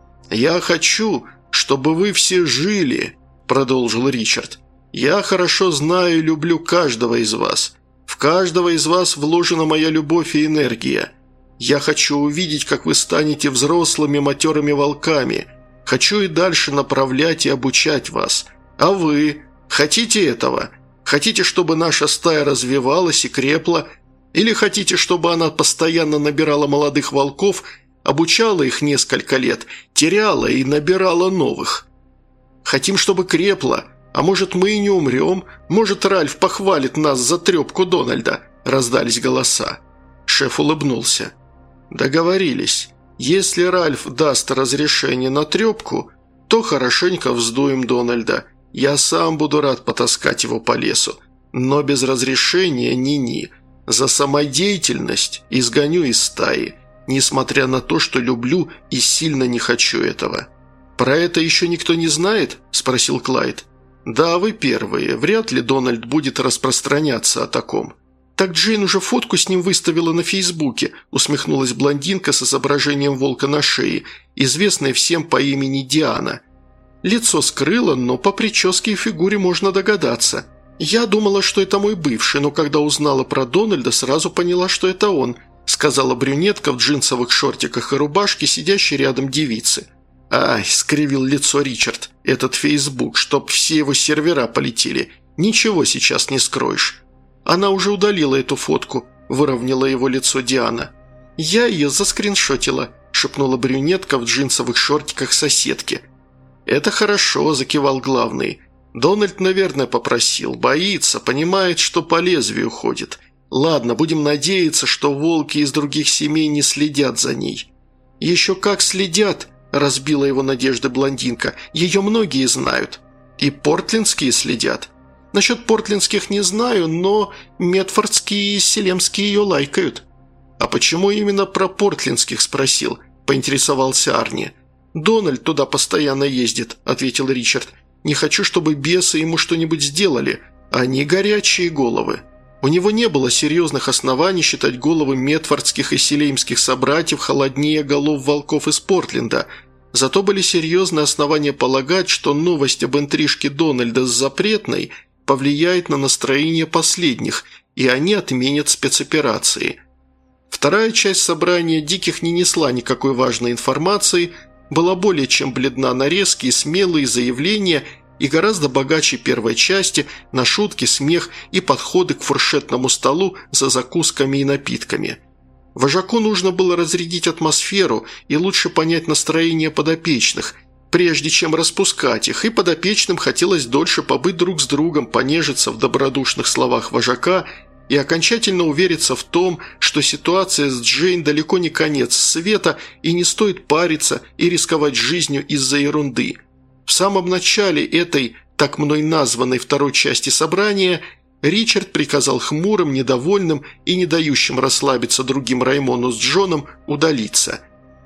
«Я хочу, чтобы вы все жили», – продолжил Ричард. «Я хорошо знаю и люблю каждого из вас. В каждого из вас вложена моя любовь и энергия. Я хочу увидеть, как вы станете взрослыми матерыми волками. Хочу и дальше направлять и обучать вас. А вы? Хотите этого? Хотите, чтобы наша стая развивалась и крепла? Или хотите, чтобы она постоянно набирала молодых волков, обучала их несколько лет, теряла и набирала новых? Хотим, чтобы крепла. А может, мы и не умрем? Может, Ральф похвалит нас за трепку Дональда?» – раздались голоса. Шеф улыбнулся. «Договорились. Если Ральф даст разрешение на трепку, то хорошенько вздуем Дональда. Я сам буду рад потаскать его по лесу. Но без разрешения ни-ни. За самодеятельность изгоню из стаи, несмотря на то, что люблю и сильно не хочу этого». «Про это еще никто не знает?» – спросил Клайд. «Да, вы первые. Вряд ли Дональд будет распространяться о таком». «Так Джейн уже фотку с ним выставила на Фейсбуке», – усмехнулась блондинка с изображением волка на шее, известная всем по имени Диана. Лицо скрыла, но по прическе и фигуре можно догадаться. «Я думала, что это мой бывший, но когда узнала про Дональда, сразу поняла, что это он», – сказала брюнетка в джинсовых шортиках и рубашке, сидящей рядом девицы. «Ай», – скривил лицо Ричард, – «этот Фейсбук, чтоб все его сервера полетели. Ничего сейчас не скроешь». «Она уже удалила эту фотку», – выровняла его лицо Диана. «Я ее заскриншотила», – шепнула брюнетка в джинсовых шортиках соседки. «Это хорошо», – закивал главный. «Дональд, наверное, попросил. Боится, понимает, что по лезвию ходит. Ладно, будем надеяться, что волки из других семей не следят за ней». «Еще как следят», – разбила его надежды блондинка. «Ее многие знают. И портлендские следят. Насчет портлендских не знаю, но медфордские и селемские ее лайкают». «А почему именно про портлендских спросил?» – поинтересовался Арни. «Дональд туда постоянно ездит», – ответил Ричард. «Не хочу, чтобы бесы ему что-нибудь сделали. Они горячие головы». У него не было серьезных оснований считать головы медфордских и селеймских собратьев холоднее голов волков из Портленда. Зато были серьезные основания полагать, что новость об интрижке Дональда с запретной повлияет на настроение последних, и они отменят спецоперации. Вторая часть собрания диких не несла никакой важной информации, была более чем бледна на резкие, смелые заявления и гораздо богаче первой части на шутки, смех и подходы к фуршетному столу за закусками и напитками. Вожаку нужно было разрядить атмосферу и лучше понять настроение подопечных, прежде чем распускать их, и подопечным хотелось дольше побыть друг с другом, понежиться в добродушных словах вожака и окончательно увериться в том, что ситуация с Джейн далеко не конец света и не стоит париться и рисковать жизнью из-за ерунды. В самом начале этой, так мной названной второй части собрания, Ричард приказал хмурым, недовольным и не дающим расслабиться другим Раймону с Джоном удалиться.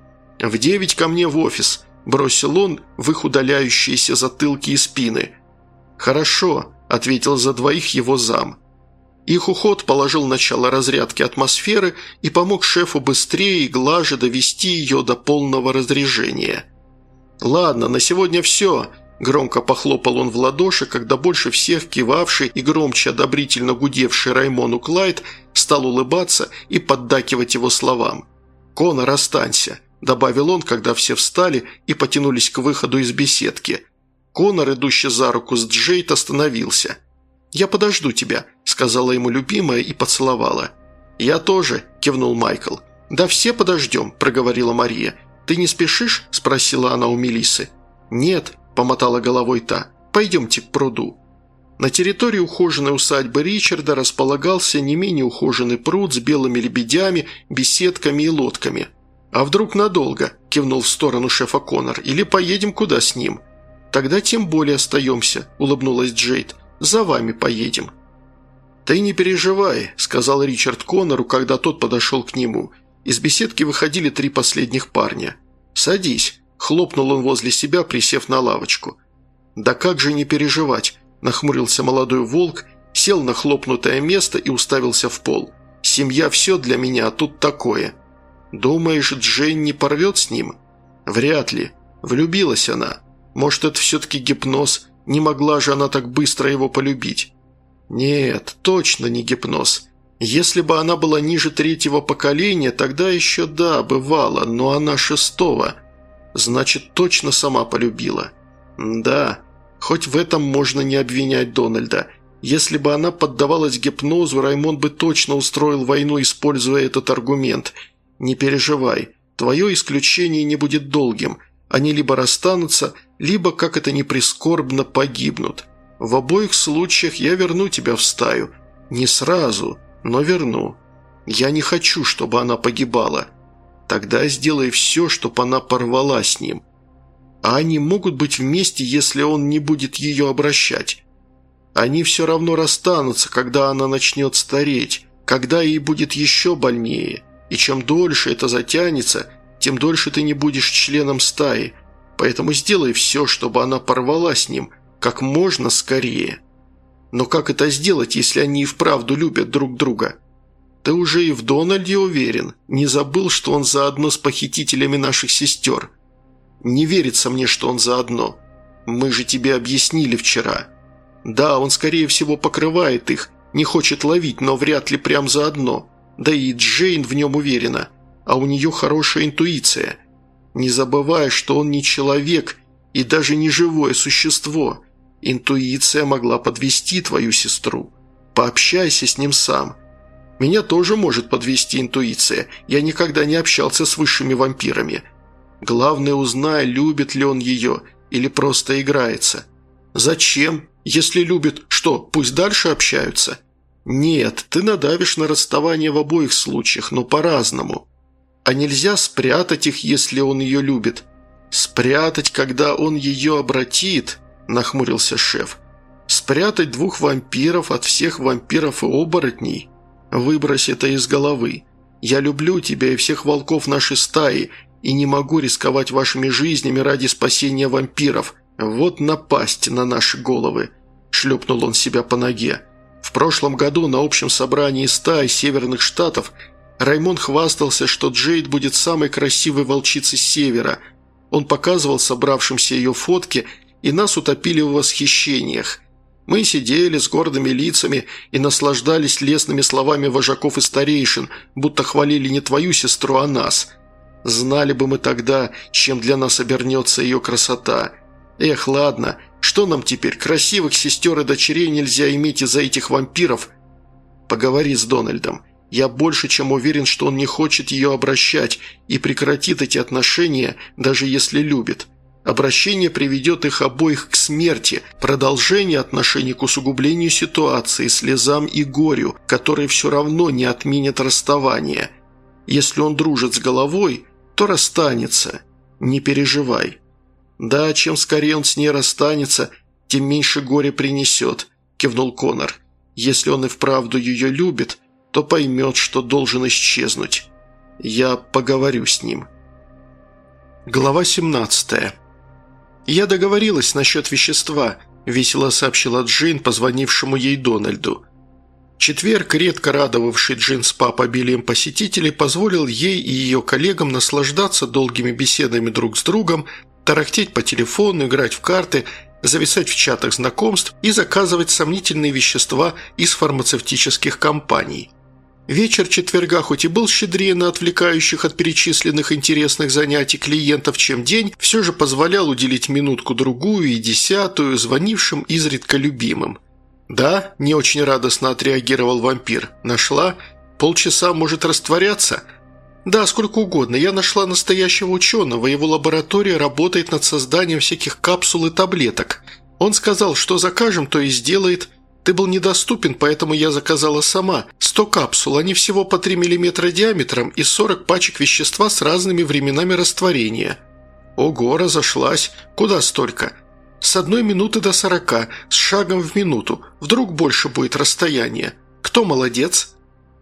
«В девять ко мне в офис», – бросил он в их удаляющиеся затылки и спины. «Хорошо», – ответил за двоих его зам. Их уход положил начало разрядке атмосферы и помог шефу быстрее и глаже довести ее до полного разряжения. «Ладно, на сегодня все», – громко похлопал он в ладоши, когда больше всех кивавший и громче одобрительно гудевший Раймону Клайд стал улыбаться и поддакивать его словам. «Конор, останься», – добавил он, когда все встали и потянулись к выходу из беседки. Конор, идущий за руку с Джейд, остановился. «Я подожду тебя», – сказала ему любимая и поцеловала. «Я тоже», – кивнул Майкл. «Да все подождем», – проговорила Мария. «Ты не спешишь?» – спросила она у Мелиссы. «Нет», – помотала головой та. «Пойдемте к пруду». На территории ухоженной усадьбы Ричарда располагался не менее ухоженный пруд с белыми лебедями, беседками и лодками. «А вдруг надолго?» – кивнул в сторону шефа Конор. «Или поедем куда с ним?» «Тогда тем более остаемся», – улыбнулась Джейд. «За вами поедем». «Ты не переживай», – сказал Ричард Конору, когда тот подошел к нему. Из беседки выходили три последних парня. «Садись», – хлопнул он возле себя, присев на лавочку. «Да как же не переживать?» – нахмурился молодой волк, сел на хлопнутое место и уставился в пол. «Семья – все для меня, а тут такое». «Думаешь, Джейн не порвет с ним?» «Вряд ли. Влюбилась она. Может, это все-таки гипноз? Не могла же она так быстро его полюбить?» «Нет, точно не гипноз. Если бы она была ниже третьего поколения, тогда еще да, бывало, но она шестого. Значит, точно сама полюбила». «Да, хоть в этом можно не обвинять Дональда. Если бы она поддавалась гипнозу, Раймонд бы точно устроил войну, используя этот аргумент. Не переживай, твое исключение не будет долгим. Они либо расстанутся, либо, как это ни прискорбно, погибнут. В обоих случаях я верну тебя в стаю. Не сразу, но верну. Я не хочу, чтобы она погибала. Тогда сделай все, чтобы она порвала с ним. А они могут быть вместе, если он не будет ее обращать. Они все равно расстанутся, когда она начнет стареть, когда ей будет еще больнее. И чем дольше это затянется, тем дольше ты не будешь членом стаи. Поэтому сделай все, чтобы она порвала с ним как можно скорее. Но как это сделать, если они и вправду любят друг друга? Ты уже и в Дональде уверен. Не забыл, что он заодно с похитителями наших сестер? Не верится мне, что он заодно. Мы же тебе объяснили вчера. Да, он, скорее всего, покрывает их, не хочет ловить, но вряд ли прям заодно. Да и Джейн в нем уверена, а у нее хорошая интуиция. Не забывай, что он не человек и даже не живое существо. Интуиция могла подвести твою сестру. Пообщайся с ним сам. Меня тоже может подвести интуиция. Я никогда не общался с высшими вампирами. Главное, узнай, любит ли он ее или просто играется. Зачем? Если любит, что, пусть дальше общаются? Нет, ты надавишь на расставание в обоих случаях, но по-разному. А нельзя спрятать их, если он ее любит. Спрятать, когда он ее обратит, нахмурился шеф. Спрятать двух вампиров от всех вампиров и оборотней? Выбрось это из головы. Я люблю тебя и всех волков нашей стаи, и не могу рисковать вашими жизнями ради спасения вампиров. Вот напасть на наши головы», – шлепнул он себя по ноге. В прошлом году на общем собрании стаи северных штатов Раймонд хвастался, что Джейд будет самой красивой волчицей севера. Он показывал собравшимся ее фотки, и нас утопили в восхищениях. Мы сидели с гордыми лицами и наслаждались лестными словами вожаков и старейшин, будто хвалили не твою сестру, а нас. Знали бы мы тогда, чем для нас обернется ее красота. Эх, ладно, что нам теперь, красивых сестер и дочерей нельзя иметь из-за этих вампиров? Поговори с Дональдом. Я больше чем уверен, что он не хочет ее обращать и прекратит эти отношения, даже если любит. Обращение приведет их обоих к смерти, продолжение отношений к усугублению ситуации, слезам и горю, которые все равно не отменят расставание. Если он дружит с головой, то расстанется. Не переживай. Да, чем скорее он с ней расстанется, тем меньше горя принесет, кивнул Конор. Если он и вправду ее любит, то поймет, что должен исчезнуть. Я поговорю с ним. Глава семнадцатая. «Я договорилась насчет вещества», – весело сообщила Джейн, позвонившему ей Дональду. Четверг, редко радовавший Джейн спа обилием посетителей, позволил ей и ее коллегам наслаждаться долгими беседами друг с другом, тарахтеть по телефону, играть в карты, зависать в чатах знакомств и заказывать сомнительные вещества из фармацевтических компаний. Вечер четверга хоть и был щедрее на отвлекающих от перечисленных интересных занятий клиентов, чем день, все же позволял уделить минутку-другую и десятую звонившим изредка любимым. «Да», – не очень радостно отреагировал вампир. «Нашла? Полчаса может растворяться?» «Да, сколько угодно. Я нашла настоящего ученого. Его лаборатория работает над созданием всяких капсул и таблеток. Он сказал, что закажем, то и сделает. Ты был недоступен, поэтому я заказала сама. Сто капсул, они всего по три миллиметра диаметром и сорок пачек вещества с разными временами растворения». «Ого, разошлась. Куда столько?» «С одной минуты до сорока, с шагом в минуту. Вдруг больше будет расстояние. Кто молодец?»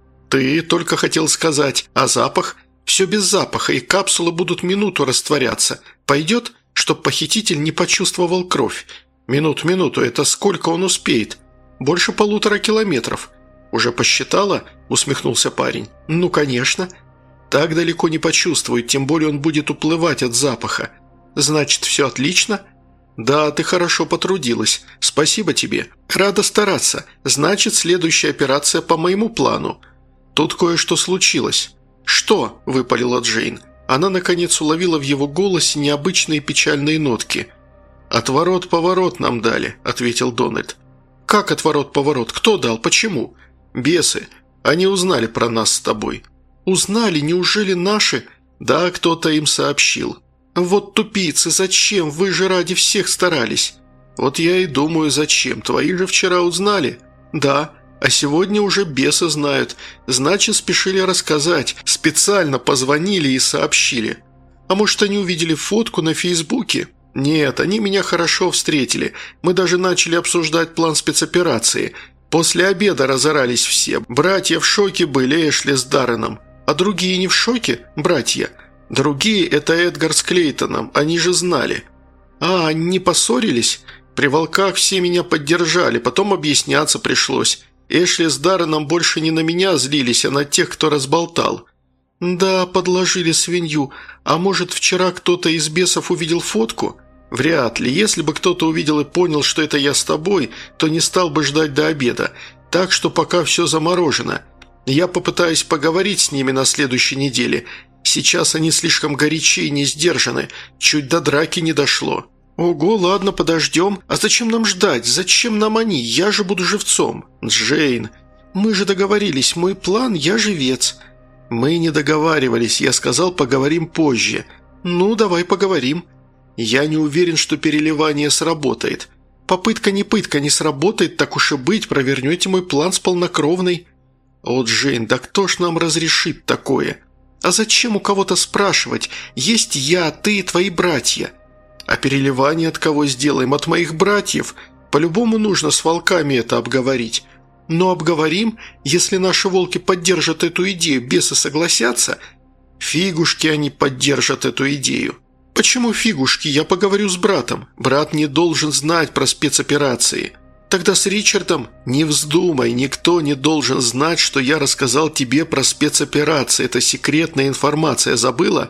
«Ты только хотел сказать. А запах? Все без запаха, и капсулы будут минуту растворяться. Пойдет, чтоб похититель не почувствовал кровь? Минут минуту, это сколько он успеет? Больше полутора километров. Уже посчитала?» – усмехнулся парень. «Ну, конечно. Так далеко не почувствует, тем более он будет уплывать от запаха. Значит, все отлично?» «Да, ты хорошо потрудилась. Спасибо тебе. Рада стараться. Значит, следующая операция по моему плану. Тут кое-что случилось». «Что?» – выпалила Джейн. Она, наконец, уловила в его голосе необычные печальные нотки. «Отворот-поворот нам дали», – ответил Дональд. «Как отворот-поворот? Кто дал? Почему?» «Бесы. Они узнали про нас с тобой». «Узнали? Неужели наши?» «Да, кто-то им сообщил». «Вот тупицы, зачем? Вы же ради всех старались». «Вот я и думаю, зачем. Твои же вчера узнали». «Да, а сегодня уже бесы знают. Значит, спешили рассказать. Специально позвонили и сообщили». «А может, они увидели фотку на Фейсбуке?» «Нет, они меня хорошо встретили. Мы даже начали обсуждать план спецоперации. После обеда разорались все. Братья в шоке были, Эшли с Дарреном. А другие не в шоке, братья? Другие – это Эдгар с Клейтоном, они же знали». «А, они не поссорились?» «При волках все меня поддержали, потом объясняться пришлось. Эшли с Дарреном больше не на меня злились, а на тех, кто разболтал». «Да, подложили свинью. А может, вчера кто-то из бесов увидел фотку?» «Вряд ли. Если бы кто-то увидел и понял, что это я с тобой, то не стал бы ждать до обеда. Так что пока все заморожено. Я попытаюсь поговорить с ними на следующей неделе. Сейчас они слишком горячи и не сдержаны. Чуть до драки не дошло». «Ого, ладно, подождем. А зачем нам ждать? Зачем нам они? Я же буду живцом». «Джейн, мы же договорились. Мой план – я живец». «Мы не договаривались. Я сказал, поговорим позже». «Ну, давай поговорим». «Я не уверен, что переливание сработает. Попытка не пытка, не сработает, так уж и быть, провернете мой план с полнокровной». «О, Джейн, да кто ж нам разрешит такое?» «А зачем у кого-то спрашивать? Есть я, ты и твои братья». «А переливание от кого сделаем? От моих братьев? По-любому нужно с волками это обговорить». «Но обговорим, если наши волки поддержат эту идею, бесы согласятся?» «Фигушки они поддержат эту идею». «Почему фигушки? Я поговорю с братом. Брат не должен знать про спецоперации». «Тогда с Ричардом?» «Не вздумай, никто не должен знать, что я рассказал тебе про спецоперации. Это секретная информация, забыла?»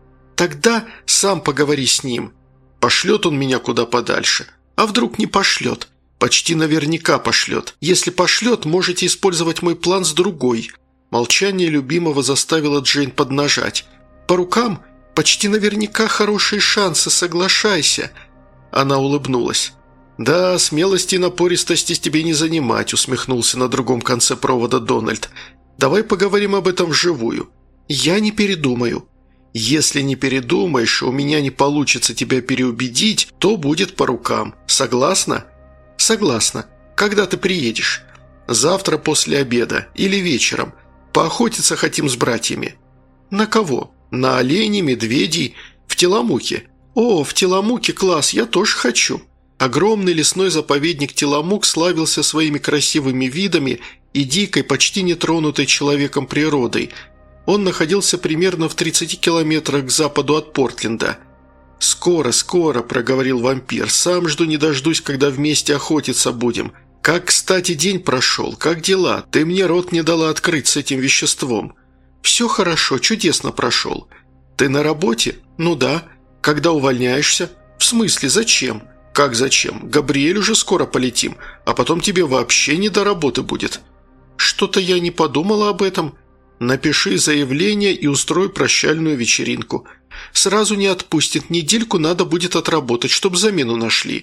«Тогда сам поговори с ним». «Пошлет он меня куда подальше. А вдруг не пошлет?» «Почти наверняка пошлет. Если пошлет, можете использовать мой план с другой». Молчание любимого заставило Джейн поднажать. «По рукам? Почти наверняка хорошие шансы, соглашайся». Она улыбнулась. «Да, смелости и напористости тебе не занимать», – усмехнулся на другом конце провода Дональд. «Давай поговорим об этом вживую». «Я не передумаю». «Если не передумаешь, у меня не получится тебя переубедить, то будет по рукам. Согласна?» «Согласна. Когда ты приедешь?» «Завтра после обеда. Или вечером. Поохотиться хотим с братьями». «На кого?» «На оленей, медведей. В Теламуке». «О, в Теламуке класс, я тоже хочу». Огромный лесной заповедник Теламук славился своими красивыми видами и дикой, почти нетронутой человеком природой. Он находился примерно в тридцати километрах к западу от Портленда. «Скоро, скоро», – проговорил вампир. «Сам жду не дождусь, когда вместе охотиться будем. Как, кстати, день прошел? Как дела? Ты мне рот не дала открыть с этим веществом». «Все хорошо, чудесно прошел». «Ты на работе?» «Ну да». «Когда увольняешься?» «В смысле, зачем?» «Как зачем? Габриэль уже скоро полетим, а потом тебе вообще не до работы будет». «Что-то я не подумала об этом. Напиши заявление и устрой прощальную вечеринку. Сразу не отпустит, недельку надо будет отработать, чтобы замену нашли.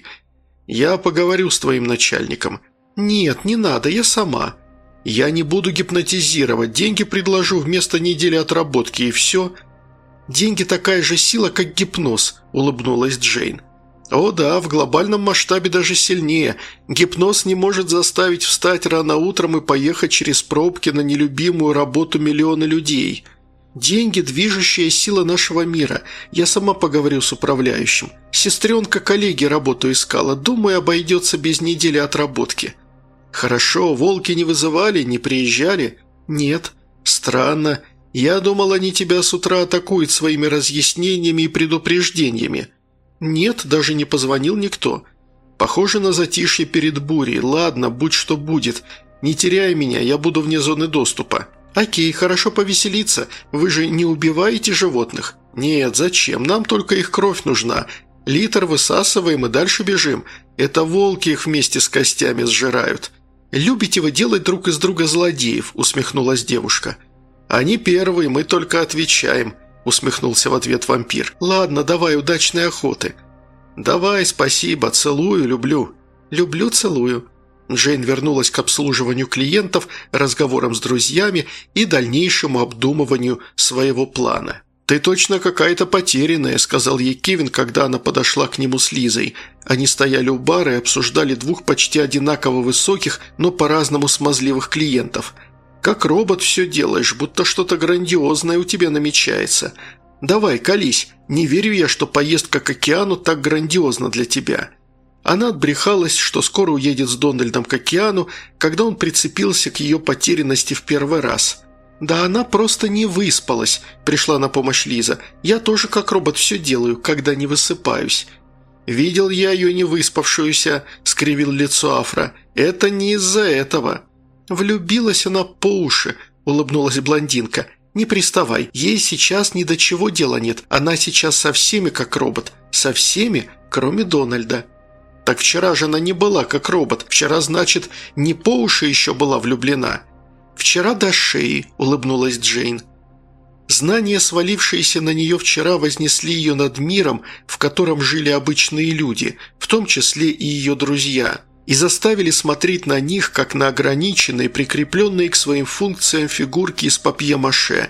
Я поговорю с твоим начальником». «Нет, не надо, я сама». «Я не буду гипнотизировать, деньги предложу вместо недели отработки, и все». «Деньги такая же сила, как гипноз», – улыбнулась Джейн. «О да, в глобальном масштабе даже сильнее. Гипноз не может заставить встать рано утром и поехать через пробки на нелюбимую работу миллиона людей. Деньги – движущая сила нашего мира. Я сама поговорю с управляющим. Сестренка коллеги работу искала. Думаю, обойдется без недели отработки». «Хорошо, волки не вызывали, не приезжали?» «Нет». «Странно. Я думал, они тебя с утра атакуют своими разъяснениями и предупреждениями». «Нет, даже не позвонил никто. Похоже на затишье перед бурей. Ладно, будь что будет. Не теряй меня, я буду вне зоны доступа». «Окей, хорошо повеселиться. Вы же не убиваете животных?» «Нет, зачем? Нам только их кровь нужна. Литр высасываем и дальше бежим. Это волки их вместе с костями сжирают». «Любите вы делать друг из друга злодеев», – усмехнулась девушка. «Они первые, мы только отвечаем», – усмехнулся в ответ вампир. «Ладно, давай, удачной охоты». «Давай, спасибо, целую, люблю». «Люблю, целую». Джейн вернулась к обслуживанию клиентов, разговорам с друзьями и дальнейшему обдумыванию своего плана. «Ты точно какая-то потерянная», – сказал ей Кевин, когда она подошла к нему с Лизой. Они стояли у бара и обсуждали двух почти одинаково высоких, но по-разному смазливых клиентов. «Как робот все делаешь, будто что-то грандиозное у тебя намечается. Давай, колись, не верю я, что поездка к океану так грандиозна для тебя». Она отбрехалась, что скоро уедет с Дональдом к океану, когда он прицепился к ее потерянности в первый раз. «Да она просто не выспалась», – пришла на помощь Лиза. «Я тоже как робот все делаю, когда не высыпаюсь». «Видел я ее не выспавшуюся», – скривил лицо Афра. «Это не из-за этого». «Влюбилась она по уши», – улыбнулась блондинка. «Не приставай, ей сейчас ни до чего дела нет. Она сейчас со всеми как робот. Со всеми, кроме Дональда». «Так вчера же она не была как робот. Вчера, значит, не по уши еще была влюблена». «Вчера до шеи», – улыбнулась Джейн. Знания, свалившиеся на нее вчера, вознесли ее над миром, в котором жили обычные люди, в том числе и ее друзья, и заставили смотреть на них, как на ограниченные, прикрепленные к своим функциям фигурки из папье-маше.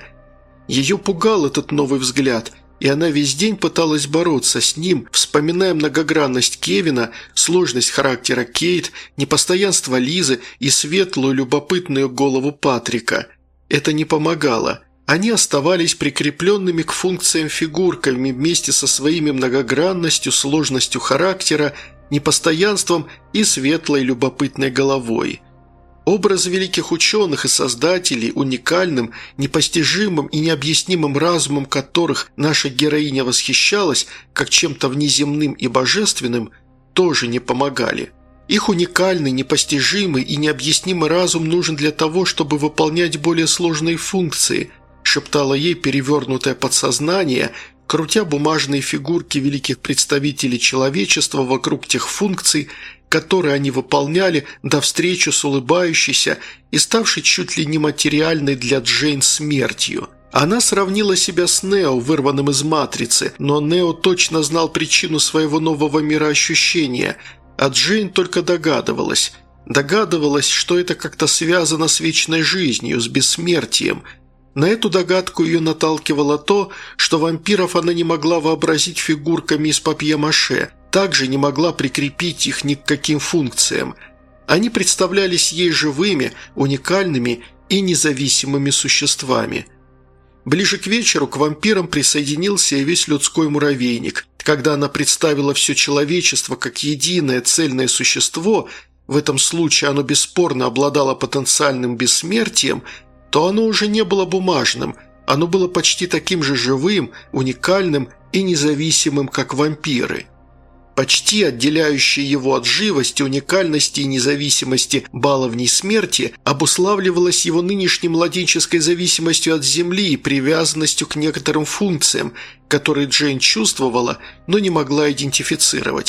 Ее пугал этот новый взгляд, и она весь день пыталась бороться с ним, вспоминая многогранность Кевина, сложность характера Кейт, непостоянство Лизы и светлую любопытную голову Патрика. Это не помогало. Они оставались прикрепленными к функциям фигурками вместе со своими многогранностью, сложностью характера, непостоянством и светлой любопытной головой. Образ великих ученых и создателей, уникальным, непостижимым и необъяснимым разумом которых наша героиня восхищалась, как чем-то внеземным и божественным, тоже не помогали. Их уникальный, непостижимый и необъяснимый разум нужен для того, чтобы выполнять более сложные функции, шептало ей перевернутое подсознание, крутя бумажные фигурки великих представителей человечества вокруг тех функций, которые они выполняли до встречи с улыбающейся и ставшей чуть ли не материальной для Джейн смертью. Она сравнила себя с Нео, вырванным из «Матрицы», но Нео точно знал причину своего нового мироощущения, а Джейн только догадывалась. Догадывалась, что это как-то связано с вечной жизнью, с бессмертием. На эту догадку ее наталкивало то, что вампиров она не могла вообразить фигурками из папье-маше, также не могла прикрепить их ни к каким функциям. Они представлялись ей живыми, уникальными и независимыми существами. Ближе к вечеру к вампирам присоединился и весь людской муравейник. Когда она представила все человечество как единое цельное существо, в этом случае оно бесспорно обладало потенциальным бессмертием, то оно уже не было бумажным, оно было почти таким же живым, уникальным и независимым, как вампиры. Почти отделяющие его от живости, уникальности и независимости баловней смерти обуславливалось его нынешней младенческой зависимостью от Земли и привязанностью к некоторым функциям, которые Джейн чувствовала, но не могла идентифицировать.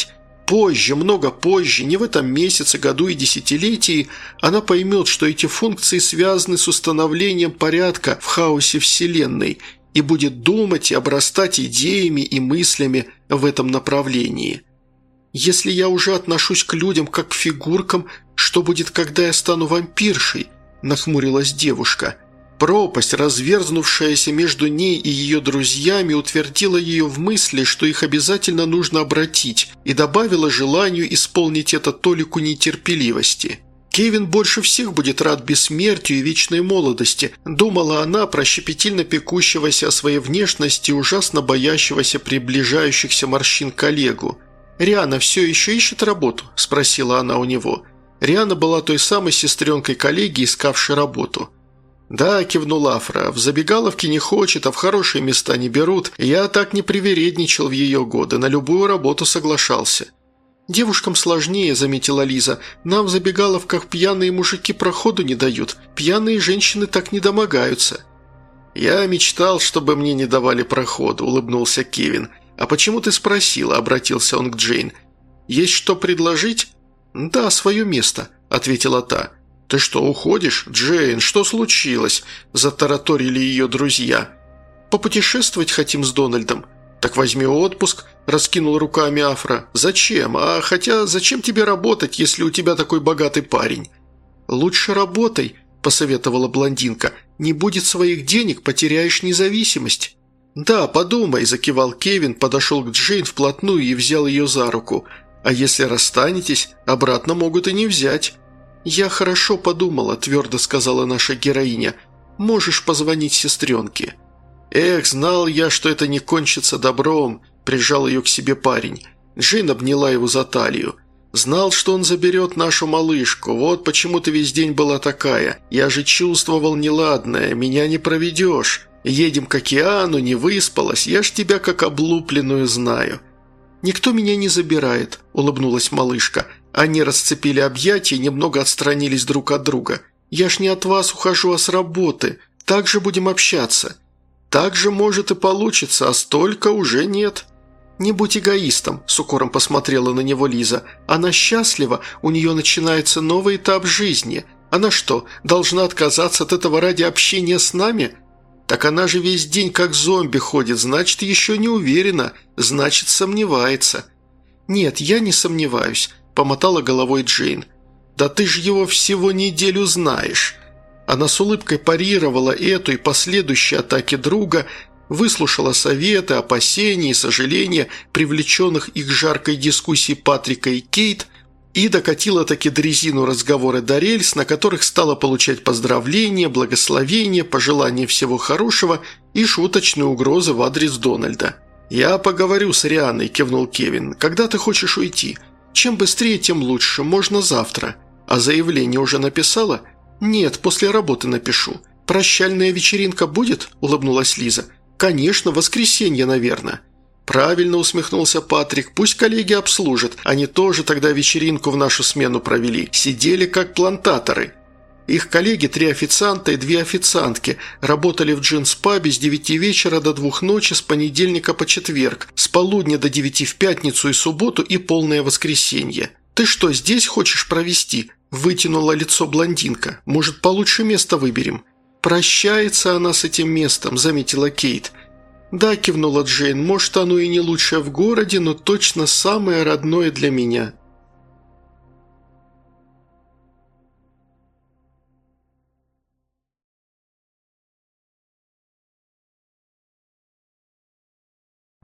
Позже, много позже, не в этом месяце, году и десятилетии, она поймет, что эти функции связаны с установлением порядка в хаосе Вселенной и будет думать и обрастать идеями и мыслями в этом направлении. Если я уже отношусь к людям как к фигуркам, что будет, когда я стану вампиршей?» – нахмурилась девушка. Пропасть, разверзнувшаяся между ней и ее друзьями, утвердила ее в мысли, что их обязательно нужно обратить, и добавила желанию исполнить это толику нетерпеливости. «Кевин больше всех будет рад бессмертию и вечной молодости», – думала она про щепетильно пекущегося о своей внешности и ужасно боящегося приближающихся морщин коллегу. «Риана все еще ищет работу?» – спросила она у него. Риана была той самой сестренкой коллеги, искавшей работу. «Да», – кивнул Афра, – «в забегаловке не хочет, а в хорошие места не берут. Я так не привередничал в ее годы, на любую работу соглашался». «Девушкам сложнее», – заметила Лиза. «Нам в забегаловках пьяные мужики проходу не дают. Пьяные женщины так не домогаются». «Я мечтал, чтобы мне не давали проходу», – улыбнулся Кевин. «А почему ты спросила?» – обратился он к Джейн. «Есть что предложить?» «Да, свое место», – ответила та. «Ты что, уходишь? Джейн, что случилось?» – затараторили ее друзья. «Попутешествовать хотим с Дональдом». «Так возьми отпуск», – раскинул руками Афра. «Зачем? А хотя зачем тебе работать, если у тебя такой богатый парень?» «Лучше работай», – посоветовала блондинка. «Не будет своих денег, потеряешь независимость». «Да, подумай», – закивал Кевин, подошел к Джейн вплотную и взял ее за руку. «А если расстанетесь, обратно могут и не взять». «Я хорошо подумала», – твердо сказала наша героиня. «Можешь позвонить сестренке». «Эх, знал я, что это не кончится добром», – прижал ее к себе парень. Джейн обняла его за талию. «Знал, что он заберет нашу малышку. Вот почему ты весь день была такая. Я же чувствовал неладное. Меня не проведешь. Едем к океану, не выспалась. Я ж тебя как облупленную знаю». «Никто меня не забирает», – улыбнулась малышка. Они расцепили объятия и немного отстранились друг от друга. «Я ж не от вас ухожу, а с работы. Так же будем общаться». «Так же, может, и получится, а столько уже нет». «Не будь эгоистом», – с укором посмотрела на него Лиза. «Она счастлива, у нее начинается новый этап жизни. Она что, должна отказаться от этого ради общения с нами?» «Так она же весь день как зомби ходит, значит, еще не уверена, значит, сомневается». «Нет, я не сомневаюсь», – помотала головой Джейн. «Да ты же его всего неделю знаешь». Она с улыбкой парировала эту и последующие атаки друга, выслушала советы, опасения и сожаления, привлеченных их жаркой дискуссии Патрика и Кейт, и докатила таки дрезину разговоры до рельс, на которых стала получать поздравления, благословения, пожелания всего хорошего и шуточные угрозы в адрес Дональда. «Я поговорю с Рианой», – кивнул Кевин. «Когда ты хочешь уйти? Чем быстрее, тем лучше. Можно завтра. А заявление уже написала?» «Нет, после работы напишу». «Прощальная вечеринка будет?» – улыбнулась Лиза. «Конечно, воскресенье, наверное». «Правильно», – усмехнулся Патрик. «Пусть коллеги обслужат. Они тоже тогда вечеринку в нашу смену провели. Сидели как плантаторы». Их коллеги, три официанта и две официантки, работали в джинс-пабе с девяти вечера до двух ночи с понедельника по четверг, с полудня до девяти в пятницу и субботу и полное воскресенье. «Ты что, здесь хочешь провести?» – вытянула лицо блондинка. «Может, получше место выберем?» «Прощается она с этим местом», – заметила Кейт. «Да», – кивнула Джейн, – «может, оно и не лучшее в городе, но точно самое родное для меня».